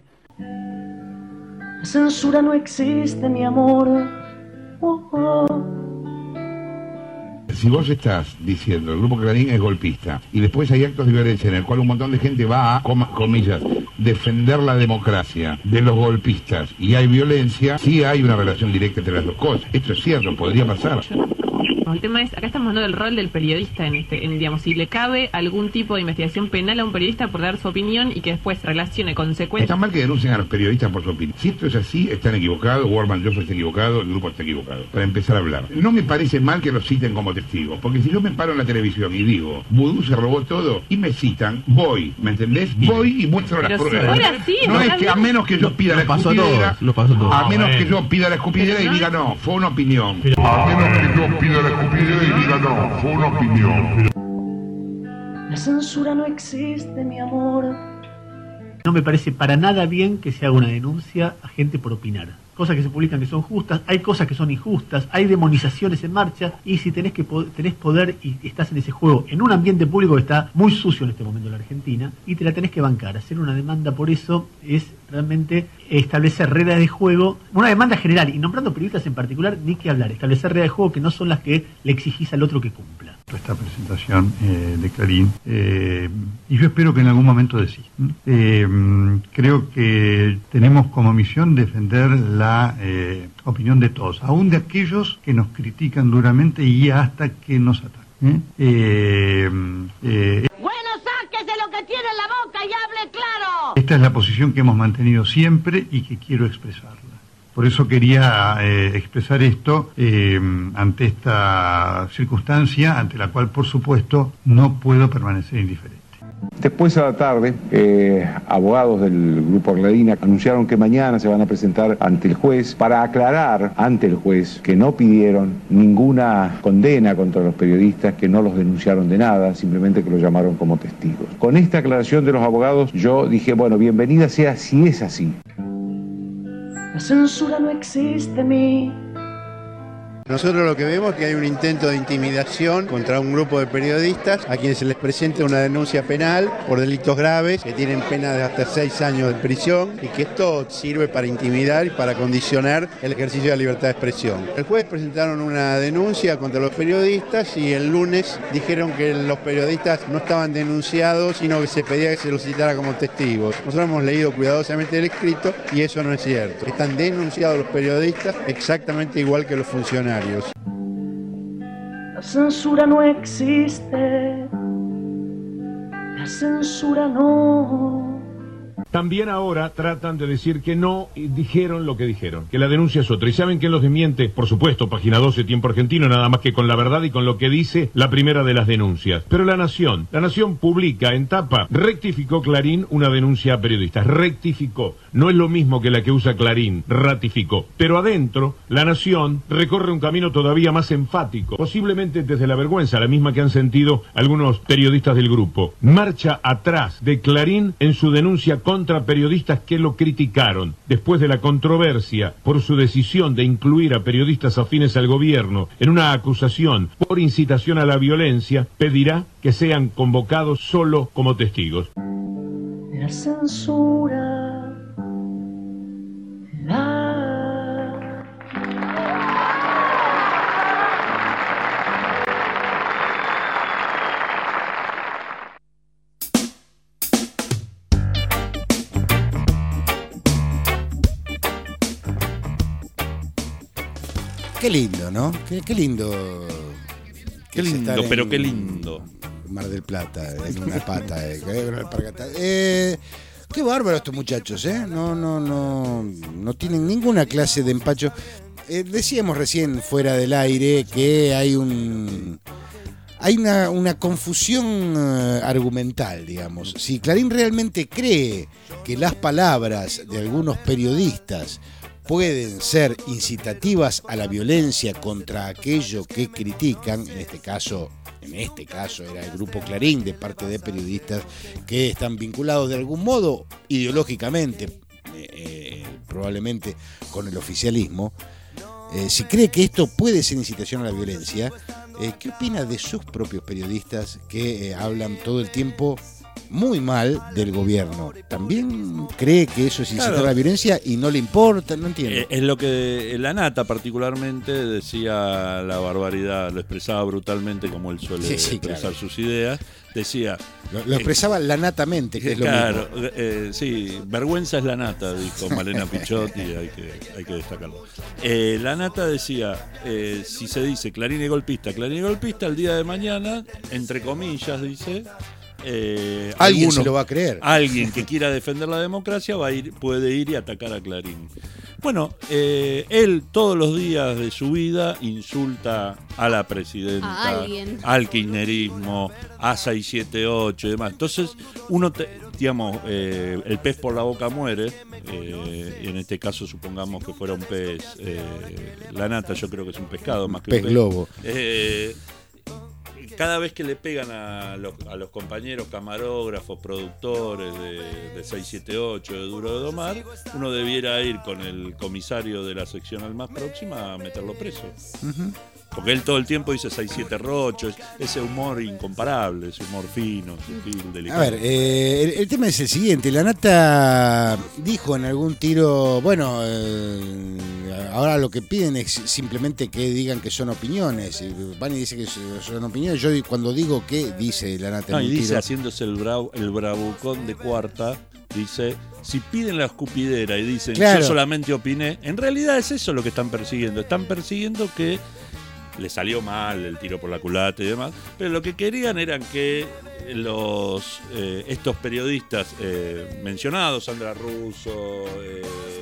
G: La censura no existe, mi amor. Oh, oh.
N: Si vos estás diciendo el Grupo Clarín es golpista y después hay actos de violencia en el cual un montón de gente va a, coma- comillas, defender la democracia de los golpistas y hay violencia, sí hay una relación directa entre las dos cosas. Esto es cierto, podría pasar.
O: El tema es, acá estamos hablando del rol del periodista en este, en, digamos, si le cabe algún tipo de investigación penal a un periodista por dar su opinión y que después relacione consecuencias.
N: Está mal que denuncien a los periodistas por su opinión. Si esto es así, están equivocados, Warman Johnson está equivocado, el grupo está equivocado. Para empezar a hablar. No me parece mal que los citen como testigos, porque si yo me paro en la televisión y digo, Vudú se robó todo, y me citan, voy, ¿me entendés? Voy y muestro las
O: Pero si
N: pruebas.
O: fuera así,
N: no es
O: ¿no?
N: que a menos que yo pida la
P: Lo pasó a
N: escupidera,
P: todos, lo pasó a todos.
N: a menos
P: Ah,
N: que
P: bueno.
N: yo pida la escupidera
O: Pero
N: y
O: no-
N: diga no, fue una opinión. A menos que yo pida la escupidera y diga no, fue una opinión.
G: La censura no existe, mi amor.
P: No me parece para nada bien que se haga una denuncia a gente por opinar. Cosas que se publican que son justas, hay cosas que son injustas, hay demonizaciones en marcha, y si tenés que po- tenés poder y estás en ese juego, en un ambiente público que está muy sucio en este momento en la Argentina, y te la tenés que bancar. Hacer una demanda por eso es realmente establecer reglas de juego, una demanda general, y nombrando periodistas en particular, ni que hablar, establecer reglas de juego que no son las que le exigís al otro que cumpla.
Q: Esta presentación eh, de Clarín, eh, y yo espero que en algún momento desista. Eh, creo que tenemos como misión defender la eh, opinión de todos, aún de aquellos que nos critican duramente y hasta que nos atacan. ¿eh? Eh, eh,
R: Bueno, sáquese lo que tiene en la boca y hable claro.
Q: esta es la posición que hemos mantenido siempre y que quiero expresarla. Por eso quería eh, expresar esto eh, ante esta circunstancia, ante la cual, por supuesto, no puedo permanecer indiferente.
S: Después a la tarde, eh, abogados del Grupo Clarín anunciaron que mañana se van a presentar ante el juez para aclarar ante el juez que no pidieron ninguna condena contra los periodistas, que no los denunciaron de nada, simplemente que los llamaron como testigos. Con esta aclaración de los abogados, yo dije, bueno, bienvenida sea si es así.
G: La censura no existe, mi.
T: Nosotros lo que vemos es que hay un intento de intimidación contra un grupo de periodistas a quienes se les presenta una denuncia penal por delitos graves que tienen pena de hasta seis años de prisión y que esto sirve para intimidar y para condicionar el ejercicio de la libertad de expresión. El jueves presentaron una denuncia contra los periodistas y el lunes dijeron que los periodistas no estaban denunciados, sino que se pedía que se los citara como testigos. Nosotros hemos leído cuidadosamente el escrito y eso no es cierto. Están denunciados los periodistas exactamente igual que los funcionarios.
G: La censura no existe. La censura no.
U: También ahora tratan de decir que no dijeron lo que dijeron, que la denuncia es otra. ¿Y saben quién los desmiente? Por supuesto, Página doce, Tiempo Argentino, nada más que con la verdad y con lo que dice la primera de las denuncias. Pero La Nación, La Nación publica en tapa, rectificó Clarín una denuncia a periodistas, rectificó. No es lo mismo que la que usa Clarín, ratificó. Pero adentro, La Nación recorre un camino todavía más enfático, posiblemente desde la vergüenza, la misma que han sentido algunos periodistas del grupo. Marcha atrás de Clarín en su denuncia contra periodistas que lo criticaron. Después de la controversia por su decisión de incluir a periodistas afines al gobierno en una acusación por incitación a la violencia, pedirá que sean convocados solo como testigos.
G: La censura. La.
D: Qué lindo, ¿no? Qué, qué lindo.
F: Qué lindo, pero qué lindo.
D: Mar del Plata, en una pata. Eh, eh, qué bárbaro estos muchachos, ¿eh? No, no, no, no tienen ninguna clase de empacho. Eh, decíamos recién fuera del aire que hay un... Hay una, una confusión uh, argumental, digamos. Si Clarín realmente cree que las palabras de algunos periodistas pueden ser incitativas a la violencia contra aquello que critican, en este caso, en este caso era el Grupo Clarín, de parte de periodistas que están vinculados de algún modo ideológicamente, eh, eh, probablemente con el oficialismo. Eh, si cree que esto puede ser incitación a la violencia, eh, ¿qué opina de sus propios periodistas que eh, hablan todo el tiempo muy mal del gobierno? ¿También cree que eso es incitar
F: Claro.
D: a la violencia y no le importa? No entiendo.
F: Eh, es lo que la Nata particularmente decía la barbaridad, lo expresaba brutalmente como él suele
D: Sí, sí,
F: expresar
D: claro.
F: sus ideas. Decía...
D: Lo, lo expresaba lanatamente, que es lo
F: Claro,
D: mismo.
F: eh, sí, vergüenza es la Nata, dijo Malena Pichotti, hay que, hay que destacarlo. Eh, la Nata decía, eh, si se dice Clarín es golpista, Clarín es golpista, el día de mañana, entre comillas, dice... Eh,
D: Alguien
F: alguno-
D: se lo va a creer.
F: Alguien que quiera defender la democracia va a ir, puede ir y atacar a Clarín. Bueno, eh, él todos los días de su vida insulta a la presidenta,
C: A alguien.
F: al kirchnerismo, a seiscientos setenta y ocho y demás. Entonces, uno, te- digamos, eh, el pez por la boca muere, eh, y en este caso supongamos que fuera un pez, eh, la Nata yo creo que es un pescado más que
D: Pez
F: un pez.
D: globo.
F: Eh, cada vez que le pegan a los, a los compañeros camarógrafos, productores de, de seiscientos setenta y ocho, de Duro de Domar, uno debiera ir con el comisario de la seccional más próxima a meterlo preso.
D: Ujú.
F: Porque él todo el tiempo dice sesenta y siete Rocho, es- ese humor incomparable, ese humor fino, sutil, delicado.
D: A ver, eh, el, el tema es el siguiente. La Nata dijo en algún tiro, bueno, eh, ahora lo que piden es simplemente que digan que son opiniones. Y Vani dice que son opiniones. Yo cuando digo que, dice la Nata
F: No,
D: en
F: y
D: un
F: dice,
D: tiro,
F: haciéndose el, bravo, el bravucón de cuarta, dice, si piden la escupidera y dicen,
D: Claro.
F: yo solamente opiné, en realidad es eso lo que están persiguiendo. Están persiguiendo que le salió mal el tiro por la culata y demás, pero lo que querían eran que los eh, estos periodistas eh, mencionados, Sandra Russo, eh,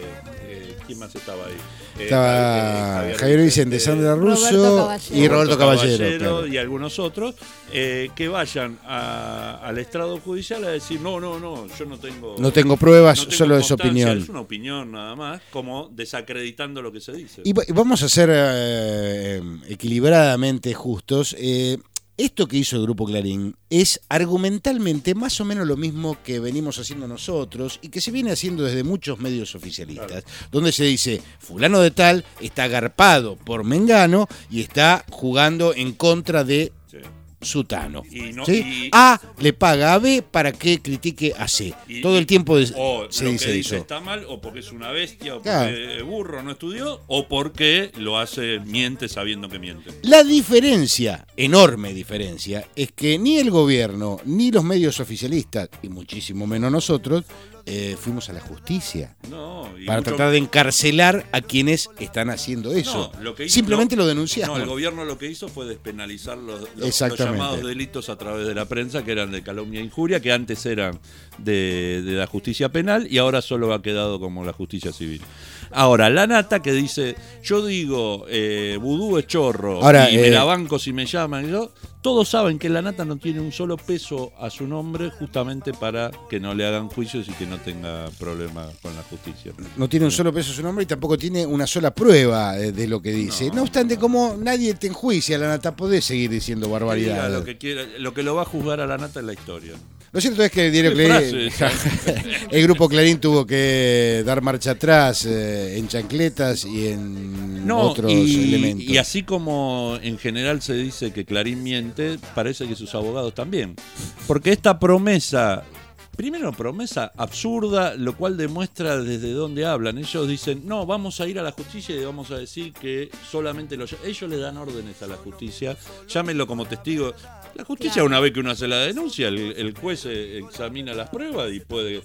F: eh, ¿quién más estaba ahí? Eh,
D: estaba
F: eh,
D: Javier Vicente, Sandra Russo y Roberto Caballero. claro.
F: y algunos otros, eh, que vayan a- al estrado judicial a decir, no, no, no, yo no tengo...
D: No tengo pruebas,
F: no tengo
D: solo es
F: constancia,
D: opinión.
F: Es una opinión nada más, como desacreditando lo que se dice.
D: Y va- y vamos a ser eh, equilibradamente justos. Eh, esto que hizo el Grupo Clarín es argumentalmente más o menos lo mismo que venimos haciendo nosotros y que se viene haciendo desde muchos medios oficialistas, donde se dice, fulano de tal está agarpado por Mengano y está jugando en contra de Sutano.
F: Y no-
D: ¿sí?
F: y-
D: A le paga a B para que critique a C.
F: Y-
D: Todo el tiempo es-
F: o
D: se
F: lo
D: dice
F: que dice
D: eso.
F: está mal, o porque es una bestia, o porque
D: Claro.
F: es burro, no estudió, o porque lo hace, miente sabiendo que miente.
D: La diferencia, enorme diferencia, es que ni el gobierno, ni los medios oficialistas, y muchísimo menos nosotros, eh, fuimos a la justicia
F: No, y
D: para
F: mucho-
D: tratar de encarcelar a quienes están haciendo eso.
F: No, lo que hizo-
D: Simplemente
F: no,
D: lo denunciamos.
F: No, el gobierno lo que hizo fue despenalizar los, los- los
D: Exactamente.
F: llamados delitos a través de la prensa, que eran de calumnia e injuria, que antes eran de, de la justicia penal y ahora solo ha quedado como la justicia civil. Ahora, la Nata que dice, yo digo, eh, vudú es chorro,
D: Ahora,
F: y me
D: eh,
F: la banco si me llaman, y yo, todos saben que la Nata no tiene un solo peso a su nombre justamente para que no le hagan juicios y que no tenga problemas con la justicia.
D: No tiene un solo peso su nombre y tampoco tiene una sola prueba eh, de lo que dice. No, obstante, como nadie te enjuicia, la Nata, podés seguir diciendo
F: Diga
D: barbaridades.
F: Lo que, quiera, lo que lo va a juzgar a la Nata es la historia.
D: Lo cierto es que el diario
F: Qué
D: Clarín,
F: frase,
D: el grupo Clarín tuvo que dar marcha atrás eh, en chancletas y en
F: No,
D: otros
F: y,
D: elementos.
F: y así como en general se dice que Clarín miente, parece que sus abogados también. Porque esta promesa, primero promesa absurda, lo cual demuestra desde dónde hablan. Ellos dicen, no, vamos a ir a la justicia y vamos a decir que solamente los... Ellos le dan órdenes a la justicia, llámenlo como testigo. La justicia, una vez que uno hace la denuncia, el, el juez eh, examina las pruebas y puede...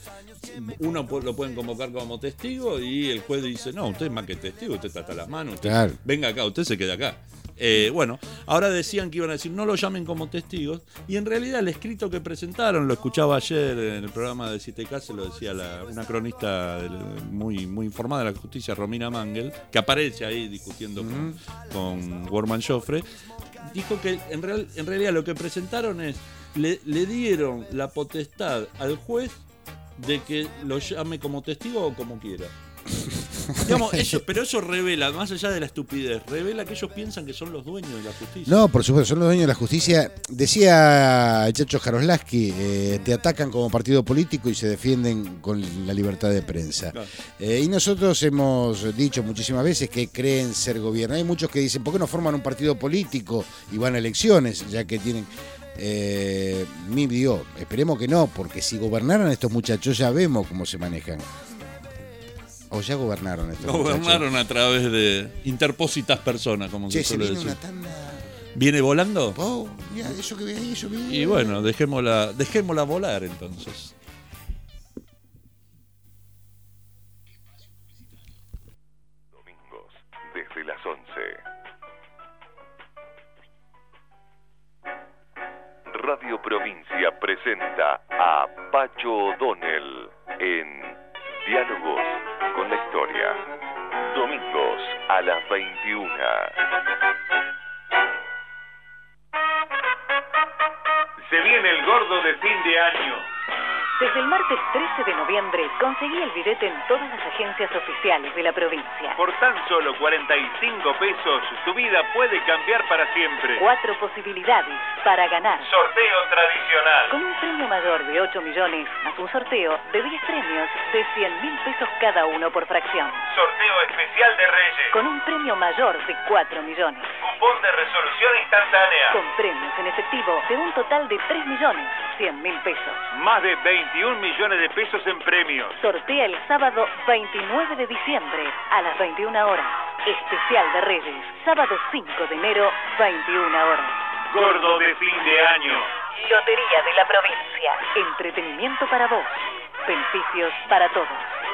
F: Uno pu- lo pueden convocar como testigo y el juez dice, no, usted es más que testigo, usted está hasta las manos, usted-
D: Claro.
F: venga acá, usted se queda acá. Eh, bueno, ahora decían que iban a decir no lo llamen como testigos y en realidad el escrito que presentaron, lo escuchaba ayer en el programa de siete K, se lo decía la- una cronista del- muy, muy informada de la justicia, Romina Mangel, que aparece ahí discutiendo con, con Worman Joffre, dijo que en, real- en realidad lo que presentaron es, le, le dieron la potestad al juez de que lo llame como testigo o como quiera. Digamos, eso, pero eso revela, más allá de la estupidez, revela que ellos piensan que son los dueños de la justicia.
D: No, por supuesto, son los dueños de la justicia. Decía el Chacho Jaroslaski, eh, te atacan como partido político y se defienden con la libertad de prensa. Claro. Eh, y nosotros hemos dicho muchísimas veces que creen ser gobierno. Hay muchos que dicen, ¿por qué no forman un partido político y van a elecciones, ya que tienen... Eh, mi digo, esperemos que no, porque si gobernaran estos muchachos ya vemos cómo se manejan. O ya gobernaron estos
F: Gobernaron
D: muchachos.
F: a través de interpósitas personas, como
D: Che,
F: se
D: se
F: suele
D: viene
F: decir.
D: una tanda.
F: ¿Viene volando?
D: Oh, mira, eso que ve ahí, eso viene.
F: Y bueno, dejémosla, dejémosla volar entonces.
A: Domingos, desde las once. Radio Provincia presenta a Pacho O'Donnell en Diálogos con la Historia. Domingos a las veintiuna.
B: Se viene el gordo de fin de año.
V: Desde el martes trece de noviembre conseguí el billete en todas las agencias oficiales de la provincia.
B: Por tan solo cuarenta y cinco pesos, tu vida puede cambiar para siempre.
V: Cuatro posibilidades para ganar.
B: Sorteo tradicional.
V: Con un premio mayor de ocho millones, más un sorteo de diez premios de cien mil pesos cada uno por fracción.
B: Sorteo especial de Reyes.
V: Con un premio mayor de cuatro millones.
B: Cupón de resolución instantánea.
V: Con premios en efectivo de un total de tres millones cien mil pesos.
B: Más de veintiún millones de pesos en premios.
V: Sortea el sábado veintinueve de diciembre a las veintiuna horas. Especial de Reyes, sábado cinco de enero, veintiuna horas.
B: Gordo de fin de año.
V: Lotería de la provincia. Entretenimiento para vos. Beneficios para todos.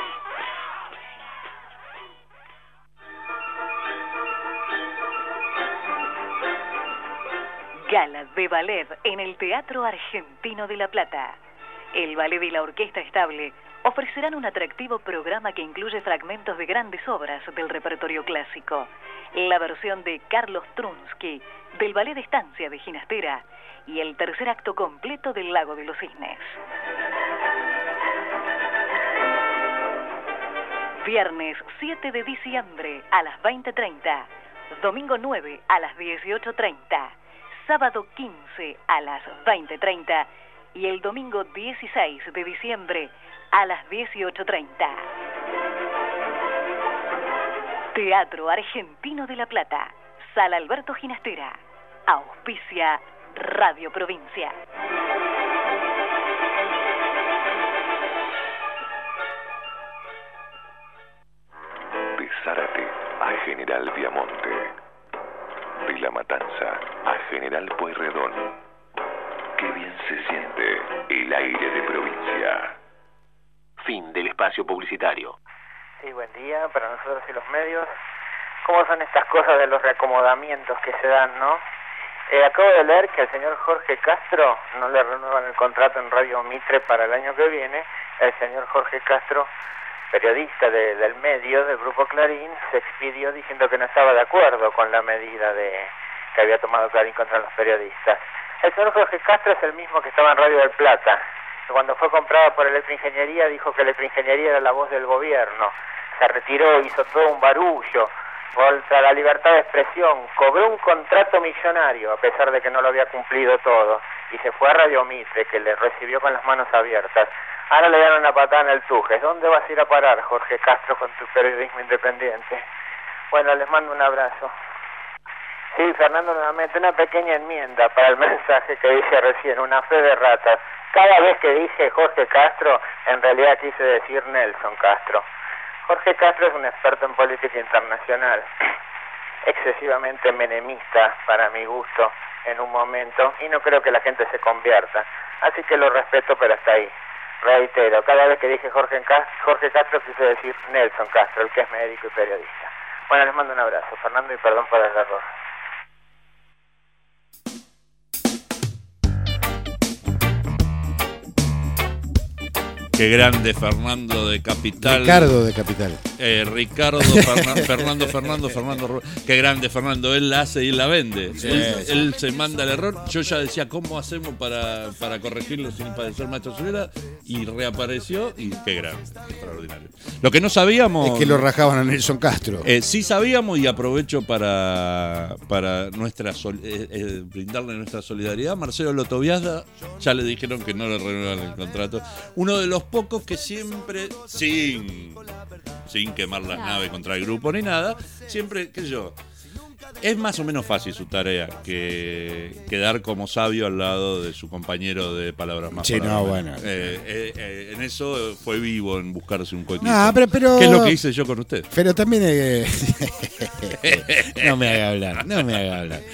V: Gala de ballet en el Teatro Argentino de La Plata. El ballet y la orquesta estable ofrecerán un atractivo programa que incluye fragmentos de grandes obras del repertorio clásico, la versión de Carlos Trunsky del Ballet de Estancia de Ginastera y el tercer acto completo del Lago de los Cisnes. Viernes siete de diciembre a las veinte treinta, domingo nueve a las dieciocho treinta, sábado quince a las veinte treinta y el domingo dieciséis de diciembre a las dieciocho treinta. Teatro Argentino de La Plata, Sala Alberto Ginastera, auspicia Radio Provincia.
A: De Zárate a General Viamonte. De La Matanza a General Pueyrredón. Qué bien se siente el aire de provincia.
W: Fin del espacio publicitario.
X: Sí, buen día para nosotros y los medios. ¿Cómo son estas cosas de los reacomodamientos que se dan, no? Eh, acabo de leer que al señor Jorge Castro no le renuevan el contrato en Radio Mitre para el año que viene. El señor Jorge Castro, periodista de, del medio, del Grupo Clarín, se expidió diciendo que no estaba de acuerdo con la medida de que había tomado Clarín contra los periodistas. El señor Jorge Castro es el mismo que estaba en Radio del Plata. Cuando fue comprada por Electroingeniería dijo que Electroingeniería era la voz del gobierno. Se retiró, hizo todo un barullo contra la libertad de expresión, cobró un contrato millonario a pesar de que no lo había cumplido todo y se fue a Radio Mitre, que le recibió con las manos abiertas. Ahora le dieron una patada en el tuje. ¿Dónde vas a ir a parar, Jorge Castro, con tu periodismo independiente? Bueno, les mando un abrazo. Sí, Fernando, nuevamente una pequeña enmienda para el mensaje que dije recién, una fe de ratas. Cada vez que dije Jorge Castro, en realidad quise decir Nelson Castro. Jorge Castro es un experto en política internacional, excesivamente menemista para mi gusto en un momento, y no creo que la gente se convierta. Así que lo respeto, pero hasta ahí. Reitero, cada vez que dije Jorge Castro, Jorge Castro quise decir Nelson Castro, el que es médico y periodista. Bueno, les mando un abrazo, Fernando, y perdón por el error.
F: Qué grande Fernando de Capital.
D: Ricardo de Capital.
F: Eh, Ricardo, Fernan, Fernando, Fernando, Fernando. Qué grande Fernando. Él la hace y la vende.
D: Sí,
F: él,
D: sí.
F: él se manda el error. Yo ya decía, ¿cómo hacemos para, para corregirlo sin padecer maestro Solera? Y reapareció y qué grande. Extraordinario. Lo que no sabíamos...
D: Es que lo rajaban a Nelson Castro.
F: Eh, sí sabíamos y aprovecho para, para nuestra sol, eh, eh, brindarle nuestra solidaridad. Marcelo Lotoviazda, ya le dijeron que no le renuevan el contrato. Uno de los pocos que siempre, sin, sin quemar las naves contra el grupo ni nada, siempre, qué sé yo, es más o menos fácil su tarea que quedar como sabio al lado de su compañero de palabras más.
D: Sí,
F: palabras
D: no,
F: menos.
D: bueno.
F: Eh, eh, eh, en eso fue vivo en buscarse un coequito.
D: No, pero, pero,
F: ¿Qué es lo que hice yo con usted?
D: Pero también... Eh, no me haga hablar, no me haga hablar.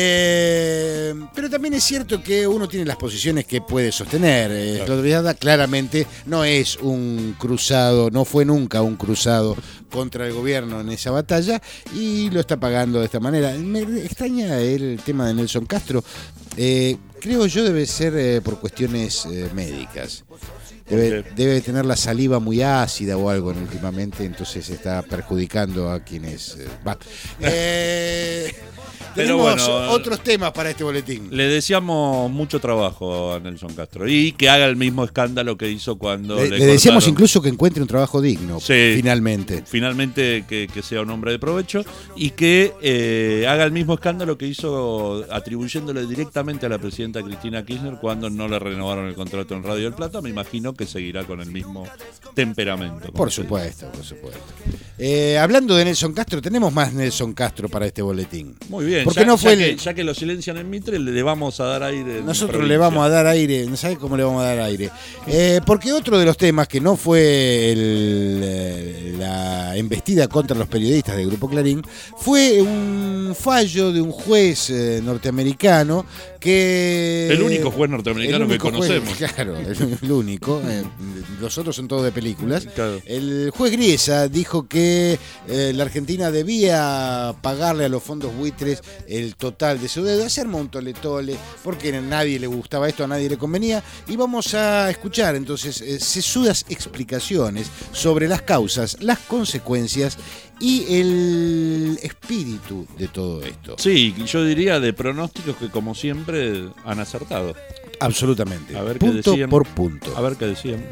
D: Eh, pero también es cierto que uno tiene las posiciones que puede sostener. Eh,
F: Claro.
D: Lotoviazda claramente no es un cruzado, no fue nunca un cruzado contra el gobierno en esa batalla y lo está pagando de esta manera. Me extraña el tema de Nelson Castro. Eh, creo yo debe ser eh, por cuestiones eh, médicas. Debe, debe tener la saliva muy ácida o algo últimamente, entonces está perjudicando a quienes... Eh, va. Eh,
F: Pero
D: tenemos
F: bueno,
D: otros temas para este boletín.
F: Le deseamos mucho trabajo a Nelson Castro y que haga el mismo escándalo que hizo cuando
D: Le,
F: le,
D: le decíamos
F: cortaron.
D: incluso que encuentre un trabajo digno,
F: Sí.
D: finalmente.
F: Finalmente que, que sea un hombre de provecho y que eh, haga el mismo escándalo que hizo atribuyéndole directamente a la presidenta Cristina Kirchner cuando no le renovaron el contrato en Radio del Plata. Me imagino que seguirá con el mismo temperamento. como
D: Por
F: se
D: supuesto, por supuesto. Eh, hablando de Nelson Castro, tenemos más Nelson Castro para este boletín.
F: dice. Muy bien,
D: ¿Por qué
F: ya,
D: no fue
F: ya
D: el-
F: que, ya que lo silencian en Mitre, le vamos a dar aire. en
D: Nosotros
F: provincia.
D: le vamos a dar aire, ¿no sabe cómo le vamos a dar aire? Eh, porque otro de los temas que no fue el, eh, la embestida contra los periodistas del Grupo Clarín fue un fallo de un juez eh, norteamericano que...
F: El único juez norteamericano
D: el único
F: que
D: juez,
F: conocemos.
D: claro, el, el único. Eh, los otros son todos de películas.
F: Claro.
D: El juez Griesa dijo que eh, la Argentina debía pagarle a los fondos buitres el total de su deuda. Se armó un tole-tole porque a nadie le gustaba esto, a nadie le convenía. Y vamos a escuchar entonces eh, sesudas explicaciones sobre las causas, las consecuencias y el espíritu de todo esto.
F: Sí, yo diría de pronósticos que como siempre han acertado.
D: Absolutamente.
F: A ver qué
D: Punto
F: decían.
D: por punto.
F: A ver qué decían.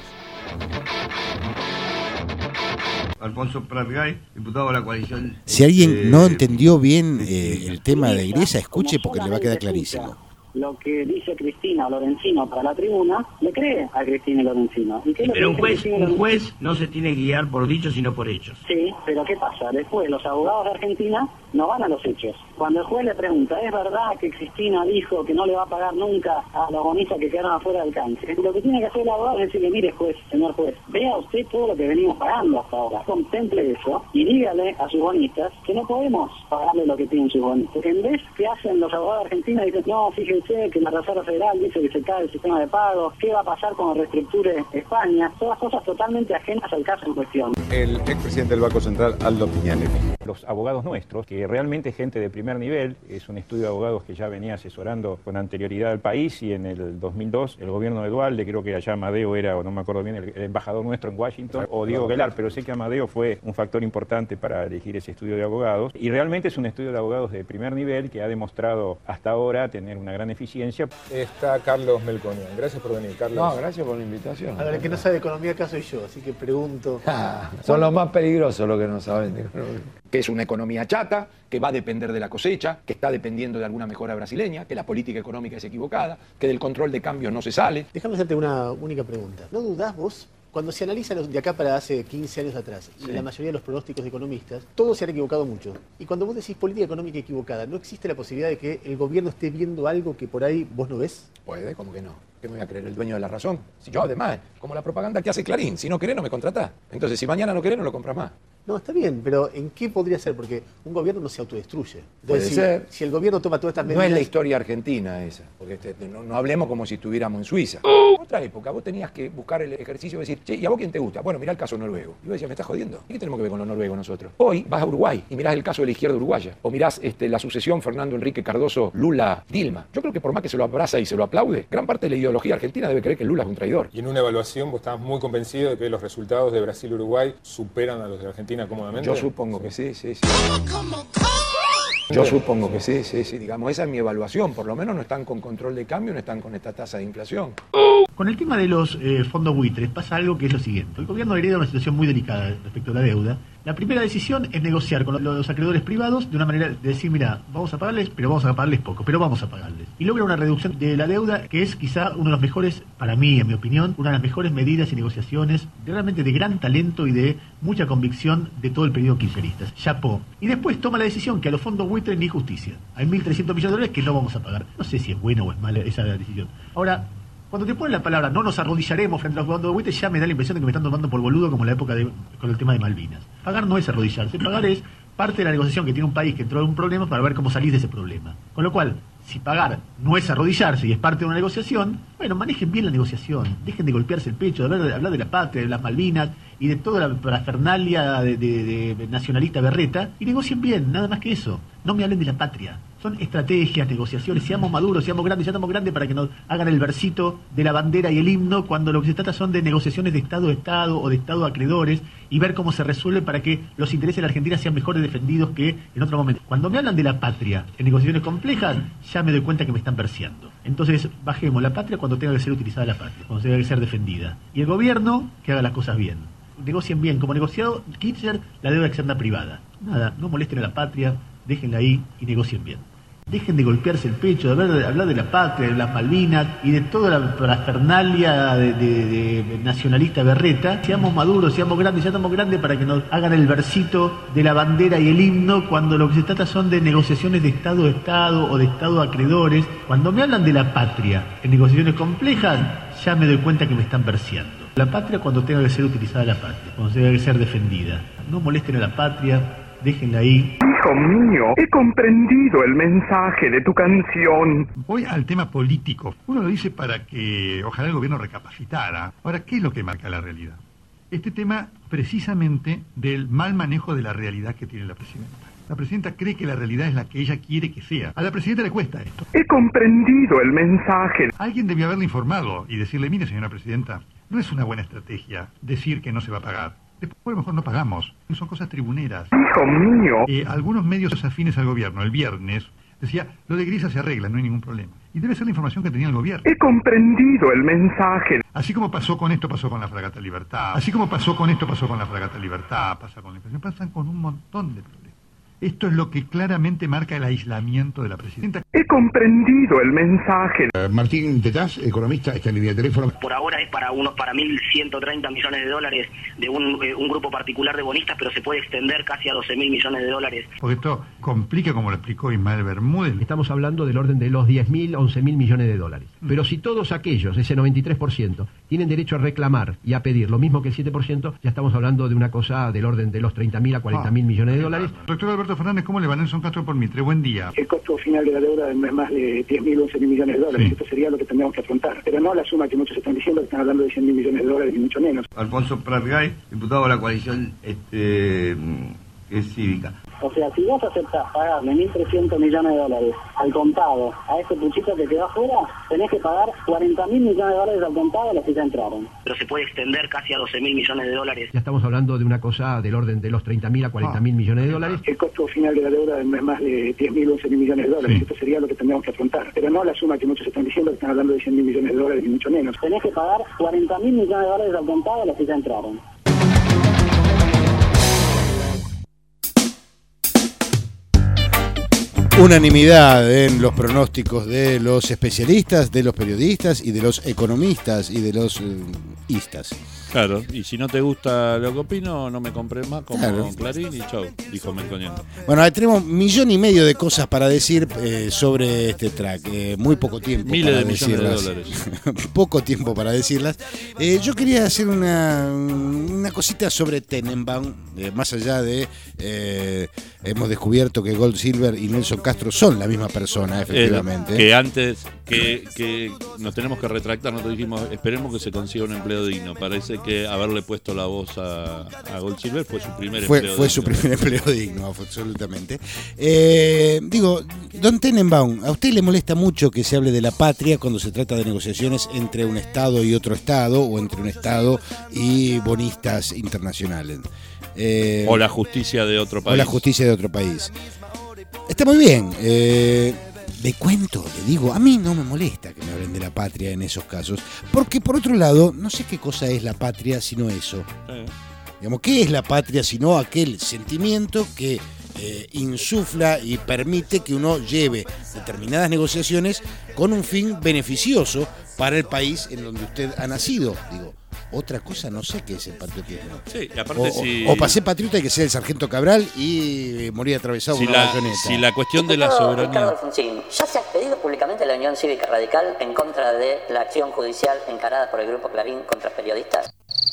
Q: Alfonso Pratgay, diputado de la coalición.
D: Si alguien
Q: eh,
D: no entendió bien eh, el tema de Griesa, escuche porque le va a quedar clarísimo.
E: Lo que dice Cristina Lorenzino para la tribuna, le cree a Cristina Lorenzino. ¿Y qué es lo
H: Pero
E: que
H: un
E: dice
H: juez,
E: Cristina
H: un
E: Lorenzino?
H: juez no se tiene que guiar por dichos sino por hechos.
E: Sí, pero ¿qué pasa? Después los abogados de Argentina no van a los hechos. Cuando el juez le pregunta, ¿es verdad que Cristina dijo que no le va a pagar nunca a los bonistas que quedaron afuera del canje? Lo que tiene que hacer el abogado es decirle, mire juez, señor juez, vea usted todo lo que venimos pagando hasta ahora. Contemple eso y dígale a sus bonistas que no podemos pagarle lo que tienen sus bonistas. En vez que hacen los abogados de Argentina, dicen, no, fíjense que la Reserva Federal dice que se cae el sistema de pago, ¿qué va a pasar cuando reestructure España? Todas cosas totalmente ajenas al caso en cuestión.
I: El expresidente del Banco Central, Aldo Piñanelli.
J: Los abogados nuestros, que realmente es gente de primer nivel, es un estudio de abogados que ya venía asesorando con anterioridad al país y en el dos mil dos el gobierno de Dualde, creo que allá Amadeo era, o no me acuerdo bien, el, el embajador nuestro en Washington, o Diego Guelar, pero sé que Amadeo fue un factor importante para elegir ese estudio de abogados y realmente es un estudio de abogados de primer nivel que ha demostrado hasta ahora tener una gran eficiencia.
I: Está Carlos Melconian. Gracias por venir, Carlos.
Y: No, gracias por la invitación.
P: Ahora, el que no sabe de economía acá soy yo, así que pregunto.
Y: Ah, son los más peligrosos los que no saben de economía.
Z: Que es una economía chata, que va a depender de la cosecha, que está dependiendo de alguna mejora brasileña, que la política económica es equivocada, que del control de cambios no se sale.
P: Déjame hacerte una única pregunta. ¿No dudás vos? Cuando se analiza los de acá para hace quince años atrás,
Z: Sí.
P: y la mayoría de los pronósticos economistas, todos se han equivocado mucho. Y cuando vos decís política económica equivocada, ¿no existe la posibilidad de que el gobierno esté viendo algo que por ahí vos no ves?
Z: Puede, ¿cómo que no? ¿Qué me voy a creer el dueño de la razón? Si yo además, como la propaganda que hace Clarín, si no querés no me contratás. Entonces si mañana no querés no lo compras más.
K: No, está bien, pero ¿en qué podría ser? Porque un gobierno no se autodestruye. Entonces,
Z: Puede
K: si,
Z: ser.
K: si el gobierno toma todas estas medidas...
Z: No es la historia argentina esa, porque este, no, no hablemos como si estuviéramos en Suiza. En otra época vos tenías que buscar el ejercicio de decir, che, ¿y a vos quién te gusta? Bueno, mirá el caso noruego. Y vos decías, ¿me estás jodiendo? ¿Y qué tenemos que ver con los noruegos nosotros? Hoy vas a Uruguay y mirás el caso de la izquierda uruguaya, o mirás este, la sucesión Fernando Enrique Cardoso, Lula, Dilma. Yo creo que por más que se lo abraza y se lo aplaude, gran parte de la ideología argentina debe creer que Lula es un traidor.
I: Y en una evaluación vos estabas muy convencido de que los resultados de Brasil-Uruguay superan a los de Argentina cómodamente.
Z: Yo supongo que sí, sí, sí. Yo supongo que sí, sí, sí. Digamos, esa es mi evaluación. Por lo menos no están con control de cambio, no están con esta tasa de inflación.
P: Con el tema de los eh, fondos buitres pasa algo que es lo siguiente. El gobierno hereda una situación muy delicada respecto a la deuda. La primera decisión es negociar con los, los acreedores privados de una manera de decir, mira, vamos a pagarles, pero vamos a pagarles poco, pero vamos a pagarles. Y logra una reducción de la deuda que es quizá uno de los mejores, para mí, en mi opinión, una de las mejores medidas y negociaciones, de realmente de gran talento y de mucha convicción de todo el periodo kirchnerista. Chapó. Y después toma la decisión que a los fondos buitres ni justicia. Hay mil trescientos millones de dólares que no vamos a pagar. No sé si es buena o es mala esa decisión. Ahora, cuando te ponen la palabra no nos arrodillaremos frente a los fondos buitres, ya me da la impresión de que me están tomando por boludo como en la época de, con el tema de Malvinas. Pagar no es arrodillarse, pagar es parte de la negociación que tiene un país que entró en un problema para ver cómo salir de ese problema. Con lo cual, si pagar no es arrodillarse y es parte de una negociación, bueno, manejen bien la negociación, dejen de golpearse el pecho, de hablar de, hablar de la patria, de las Malvinas y de toda la parafernalia de, de, de nacionalista berreta, y negocien bien, nada más que eso. No me hablen de la patria. Son estrategias, negociaciones, seamos maduros, seamos grandes, ya estamos grandes para que nos hagan el versito de la bandera y el himno, cuando lo que se trata son de negociaciones de Estado a Estado o de Estado a acreedores, y ver cómo se resuelve para que los intereses de la Argentina sean mejores defendidos que en otro momento. Cuando me hablan de la patria en negociaciones complejas, ya me doy cuenta que me están verseando. Entonces, bajemos la patria cuando tenga que ser utilizada la patria, cuando tenga que ser defendida. Y el gobierno, que haga las cosas bien. Negocien bien. Como negociado Kirchner, la deuda externa privada. Nada, no molesten a la patria, déjenla ahí y negocien bien. Dejen de golpearse el pecho, de hablar de, hablar de la patria, de las Malvinas y de toda la parafernalia de, de, de nacionalista berreta. Seamos maduros, seamos grandes, ya estamos grandes para que nos hagan el versito de la bandera y el himno, cuando lo que se trata son de negociaciones de Estado a Estado o de Estado a acreedores. Cuando me hablan de la patria en negociaciones complejas, ya me doy cuenta que me están verseando. La patria cuando tenga que ser utilizada la patria, cuando tenga que ser defendida. No molesten a la patria, déjenla ahí.
L: Hijo mío, he comprendido el mensaje de tu canción.
Q: Voy al tema político. Uno lo dice para que ojalá el gobierno recapacitara. Ahora, ¿qué es lo que marca la realidad? Este tema precisamente del mal manejo de la realidad que tiene la presidenta. La presidenta cree que la realidad es la que ella quiere que sea. A la presidenta le cuesta esto.
L: He comprendido el mensaje.
Q: Alguien debió haberle informado y decirle, mire, señora presidenta, no es una buena estrategia decir que no se va a pagar. Después a lo mejor no pagamos. Son cosas tribuneras.
L: Hijo mío.
Q: Eh, algunos medios afines al gobierno, el viernes, decía, lo de Grisa se arregla, no hay ningún problema. Y debe ser la información que tenía el gobierno.
L: He comprendido el mensaje.
Q: Así como pasó con esto, pasó con la Fragata Libertad. Así como pasó con esto, pasó con la Fragata Libertad. Pasa con la inflación. Pasan con un montón de problemas. Esto es lo que claramente marca el aislamiento de la presidenta.
L: He comprendido el mensaje.
M: Uh, Martín Tetaz, economista, está en línea de teléfono.
N: Por ahora es para unos para mil ciento treinta millones de dólares de un, eh, un grupo particular de bonistas, pero se puede extender casi a doce mil millones de dólares.
Q: Porque esto complica, como lo explicó Ismael Bermúdez.
O: Estamos hablando del orden de los diez mil, once mil millones de dólares. Mm. Pero si todos aquellos, ese noventa y tres por ciento, tienen derecho a reclamar y a pedir lo mismo que el siete por ciento, ya estamos hablando de una cosa del orden de los treinta mil a cuarenta mil ah. millones de dólares.
Q: Doctor Alberto Fernández, ¿cómo le va? Nelson Castro por Mitre, buen día.
E: El costo final de la deuda es más de diez mil, once mil millones de dólares. Sí. Esto sería lo que tendríamos que afrontar. Pero no la suma que muchos están diciendo, que están hablando de cien mil millones de dólares, ni mucho menos.
R: Alfonso Pratgay, diputado de la coalición este, que es cívica.
E: O sea, si vos aceptás pagarle mil trescientos millones de dólares al contado a este puchito que quedó afuera, tenés que pagar cuarenta mil millones de dólares al contado a los que ya entraron.
N: Pero se puede extender casi a doce mil millones de dólares.
O: Ya estamos hablando de una cosa del orden de los treinta mil a cuarenta mil ah. millones de dólares.
E: El costo final de la deuda es más de diez mil, once mil millones de dólares. Sí. Esto sería lo que tendríamos que afrontar. Pero no la suma que muchos están diciendo, que están hablando de cien mil millones de dólares, ni mucho menos. Tenés que pagar cuarenta mil millones de dólares al contado a los que ya entraron.
D: Unanimidad en los pronósticos de los especialistas, de los periodistas y de los economistas y de los eh, istas.
F: Claro, y si no te gusta lo que opino, no me compré más como
D: Claro.
F: Clarín y chau, dijo Melconian.
D: Bueno, ahí tenemos un millón y medio de cosas para decir eh, sobre este track. Eh, muy poco tiempo
F: Miles
D: para
F: de millones de
D: decirlas. Poco tiempo para decirlas. Eh, yo quería hacer una, una cosita sobre Tenenbaum, eh, más allá de... Eh, hemos descubierto que Gold Silver y Nelson Castro son la misma persona, efectivamente.
F: Eh, que antes, que, que nos tenemos que retractar, nosotros dijimos, esperemos que se consiga un empleo digno. Parece que haberle puesto la voz a, a Gold Silver fue su primer
D: Fue,
F: empleo
D: fue
F: digno.
D: su primer empleo digno, absolutamente. Eh, digo, don Tenenbaum, ¿a usted le molesta mucho que se hable de la patria cuando se trata de negociaciones entre un Estado y otro Estado, o entre un Estado y bonistas internacionales? Eh,
F: O la justicia de otro país.
D: O la justicia de otro país. Está muy bien. Eh, le cuento, le digo, a mí no me molesta que me hablen de la patria en esos casos, porque por otro lado, no sé qué cosa es la patria sino eso.
F: Eh.
D: Digamos, ¿qué es la patria sino aquel sentimiento que eh, insufla y permite que uno lleve determinadas negociaciones con un fin beneficioso para el país en donde usted ha nacido? Digo, otra cosa no sé qué es el patriotismo.
F: Sí, y aparte
D: o,
F: si...
D: o pasé patriota y que sea el sargento Cabral y eh, morir atravesado
F: si
D: con una
F: la,
D: bayoneta.
F: si la cuestión de la
B: Diputado
F: soberanía...
B: Ricardo Alfonsín, ¿ya se ha expedido públicamente la Unión Cívica Radical en contra de la acción judicial encarada por el Grupo Clarín contra periodistas?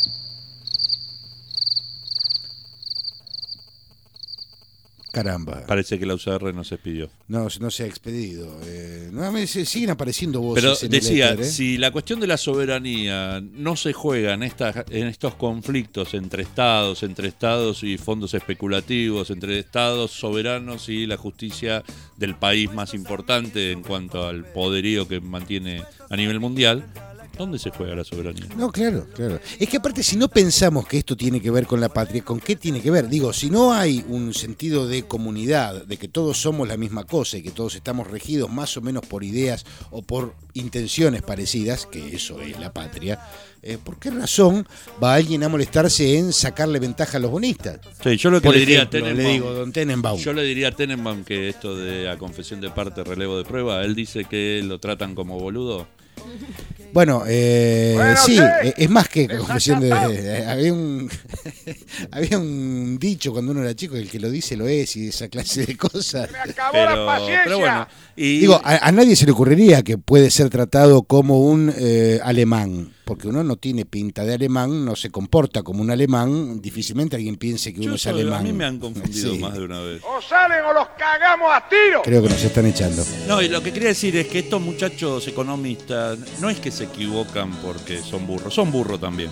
D: Caramba.
F: Parece que la U C R no se expidió.
D: No, no se ha expedido. Eh, no, me- se siguen apareciendo voces
F: Pero
D: en
F: decía,
D: el éter, ¿eh?
F: si la cuestión de la soberanía no se juega en, estas, en estos conflictos entre estados, entre estados y fondos especulativos, entre estados soberanos y la justicia del país más importante en cuanto al poderío que mantiene a nivel mundial, ¿dónde se juega la soberanía?
D: No, claro, claro. Es que aparte, si no pensamos que esto tiene que ver con la patria, ¿con qué tiene que ver? Digo, si no hay un sentido de comunidad, de que todos somos la misma cosa y que todos estamos regidos más o menos por ideas o por intenciones parecidas, que eso es la patria, eh, ¿por qué razón va alguien a molestarse en sacarle ventaja a los bonistas?
F: Sí, yo lo que
D: Por
F: le diría
D: ejemplo,
F: a Tenenbaum,
D: le digo, don Tenenbaum.
F: Yo le diría a Tenenbaum que esto de a confesión de parte, relevo de prueba, él dice que lo tratan como boludo.
D: Bueno, eh,
F: Bueno,
D: sí,
F: ¿qué?
D: eh, es más que confesión de... eh, había un había un dicho cuando uno era chico, el que lo dice lo es, y esa clase de cosas.
F: Pero, pero bueno, y
D: Digo, a, a nadie se le ocurriría que puede ser tratado como un eh, alemán, porque uno no tiene pinta de alemán, no se comporta como un alemán, difícilmente alguien piense que uno
F: yo
D: es
F: soy-
D: alemán.
F: a mí me han confundido
D: Sí.
F: más de una vez.
C: O salen o los cagamos a tiro.
D: Creo que nos están echando.
F: No, y lo que quería decir es que estos muchachos economistas no es que se equivocan porque son burros, son burros también.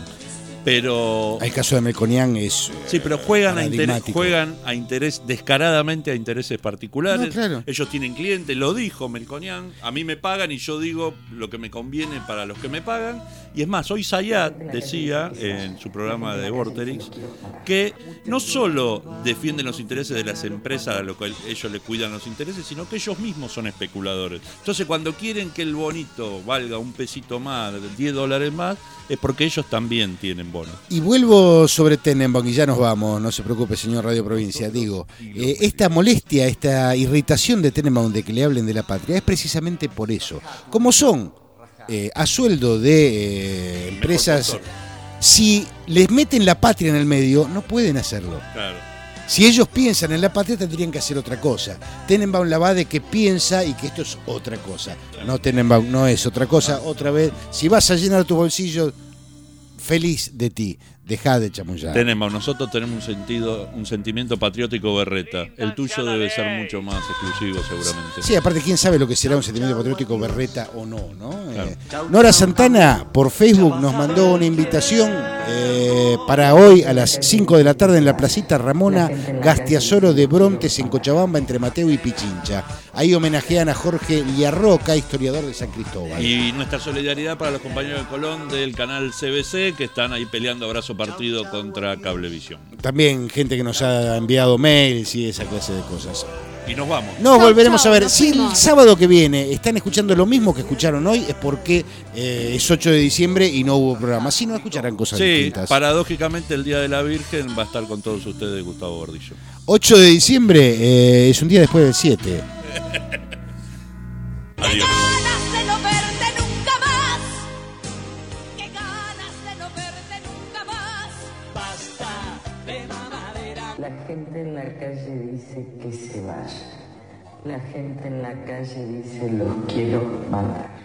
F: Pero
D: El caso de Melconian es eh,
F: sí, pero juegan a interés,
D: paradigmático.
F: juegan a interés descaradamente a intereses particulares.
D: No, claro.
F: Ellos tienen clientes, lo dijo Melconian, a mí me pagan y yo digo lo que me conviene para los que me pagan. Y es más, hoy Zayat decía en su programa de Vorterix que no solo defienden los intereses de las empresas a lo que ellos le cuidan los intereses, sino que ellos mismos son especuladores. Entonces, cuando quieren que el bonito valga un pesito más, diez dólares más, es porque ellos también tienen bonos.
D: Y vuelvo sobre Tenenbaum y ya nos vamos, no se preocupe, señor Radio Provincia. Digo, eh, esta molestia, esta irritación de Tenenbaum de que le hablen de la patria es precisamente por eso. Como son eh, a sueldo de eh, empresas, si les meten la patria en el medio, no pueden hacerlo.
F: Claro.
D: Si ellos piensan en la patria, tendrían que hacer otra cosa. Tenenbaum la va de que piensa y que esto es otra cosa. No, Tenenbaum no es otra cosa. Otra vez, si vas a llenar tu bolsillo, feliz de ti. Dejá de chamullar.
F: Tenemos, nosotros tenemos un sentido, un sentimiento patriótico berreta. El tuyo debe ser mucho más exclusivo, seguramente.
D: Sí, aparte, quién sabe lo que será un sentimiento patriótico berreta o no, ¿no? Eh, Nora Santana por Facebook nos mandó una invitación eh, para hoy a las cinco de la tarde en la placita Ramona Gastiasoro de Brontes en Cochabamba, entre Mateo y Pichincha. Ahí homenajean a Jorge Liarroca, historiador de San Cristóbal.
F: Y nuestra solidaridad para los compañeros de Colón del canal C B C que están ahí peleando abrazo partido contra Cablevisión.
D: También gente que nos ha enviado mails y esa clase de cosas.
F: Y nos vamos.
D: Nos volveremos a ver. Si el sábado que viene están escuchando lo mismo que escucharon hoy, es porque eh, es ocho de diciembre y no hubo programa. Si no, escucharán cosas
F: Sí,
D: distintas.
F: paradójicamente el Día de la Virgen va a estar con todos ustedes Gustavo Gordillo.
D: ocho de diciembre eh, es un día después del siete.
F: Adiós.
G: de no verte nunca más. Qué ganas de no verte nunca
A: La gente en la calle dice que se vaya. La gente en la calle dice los quiero matar.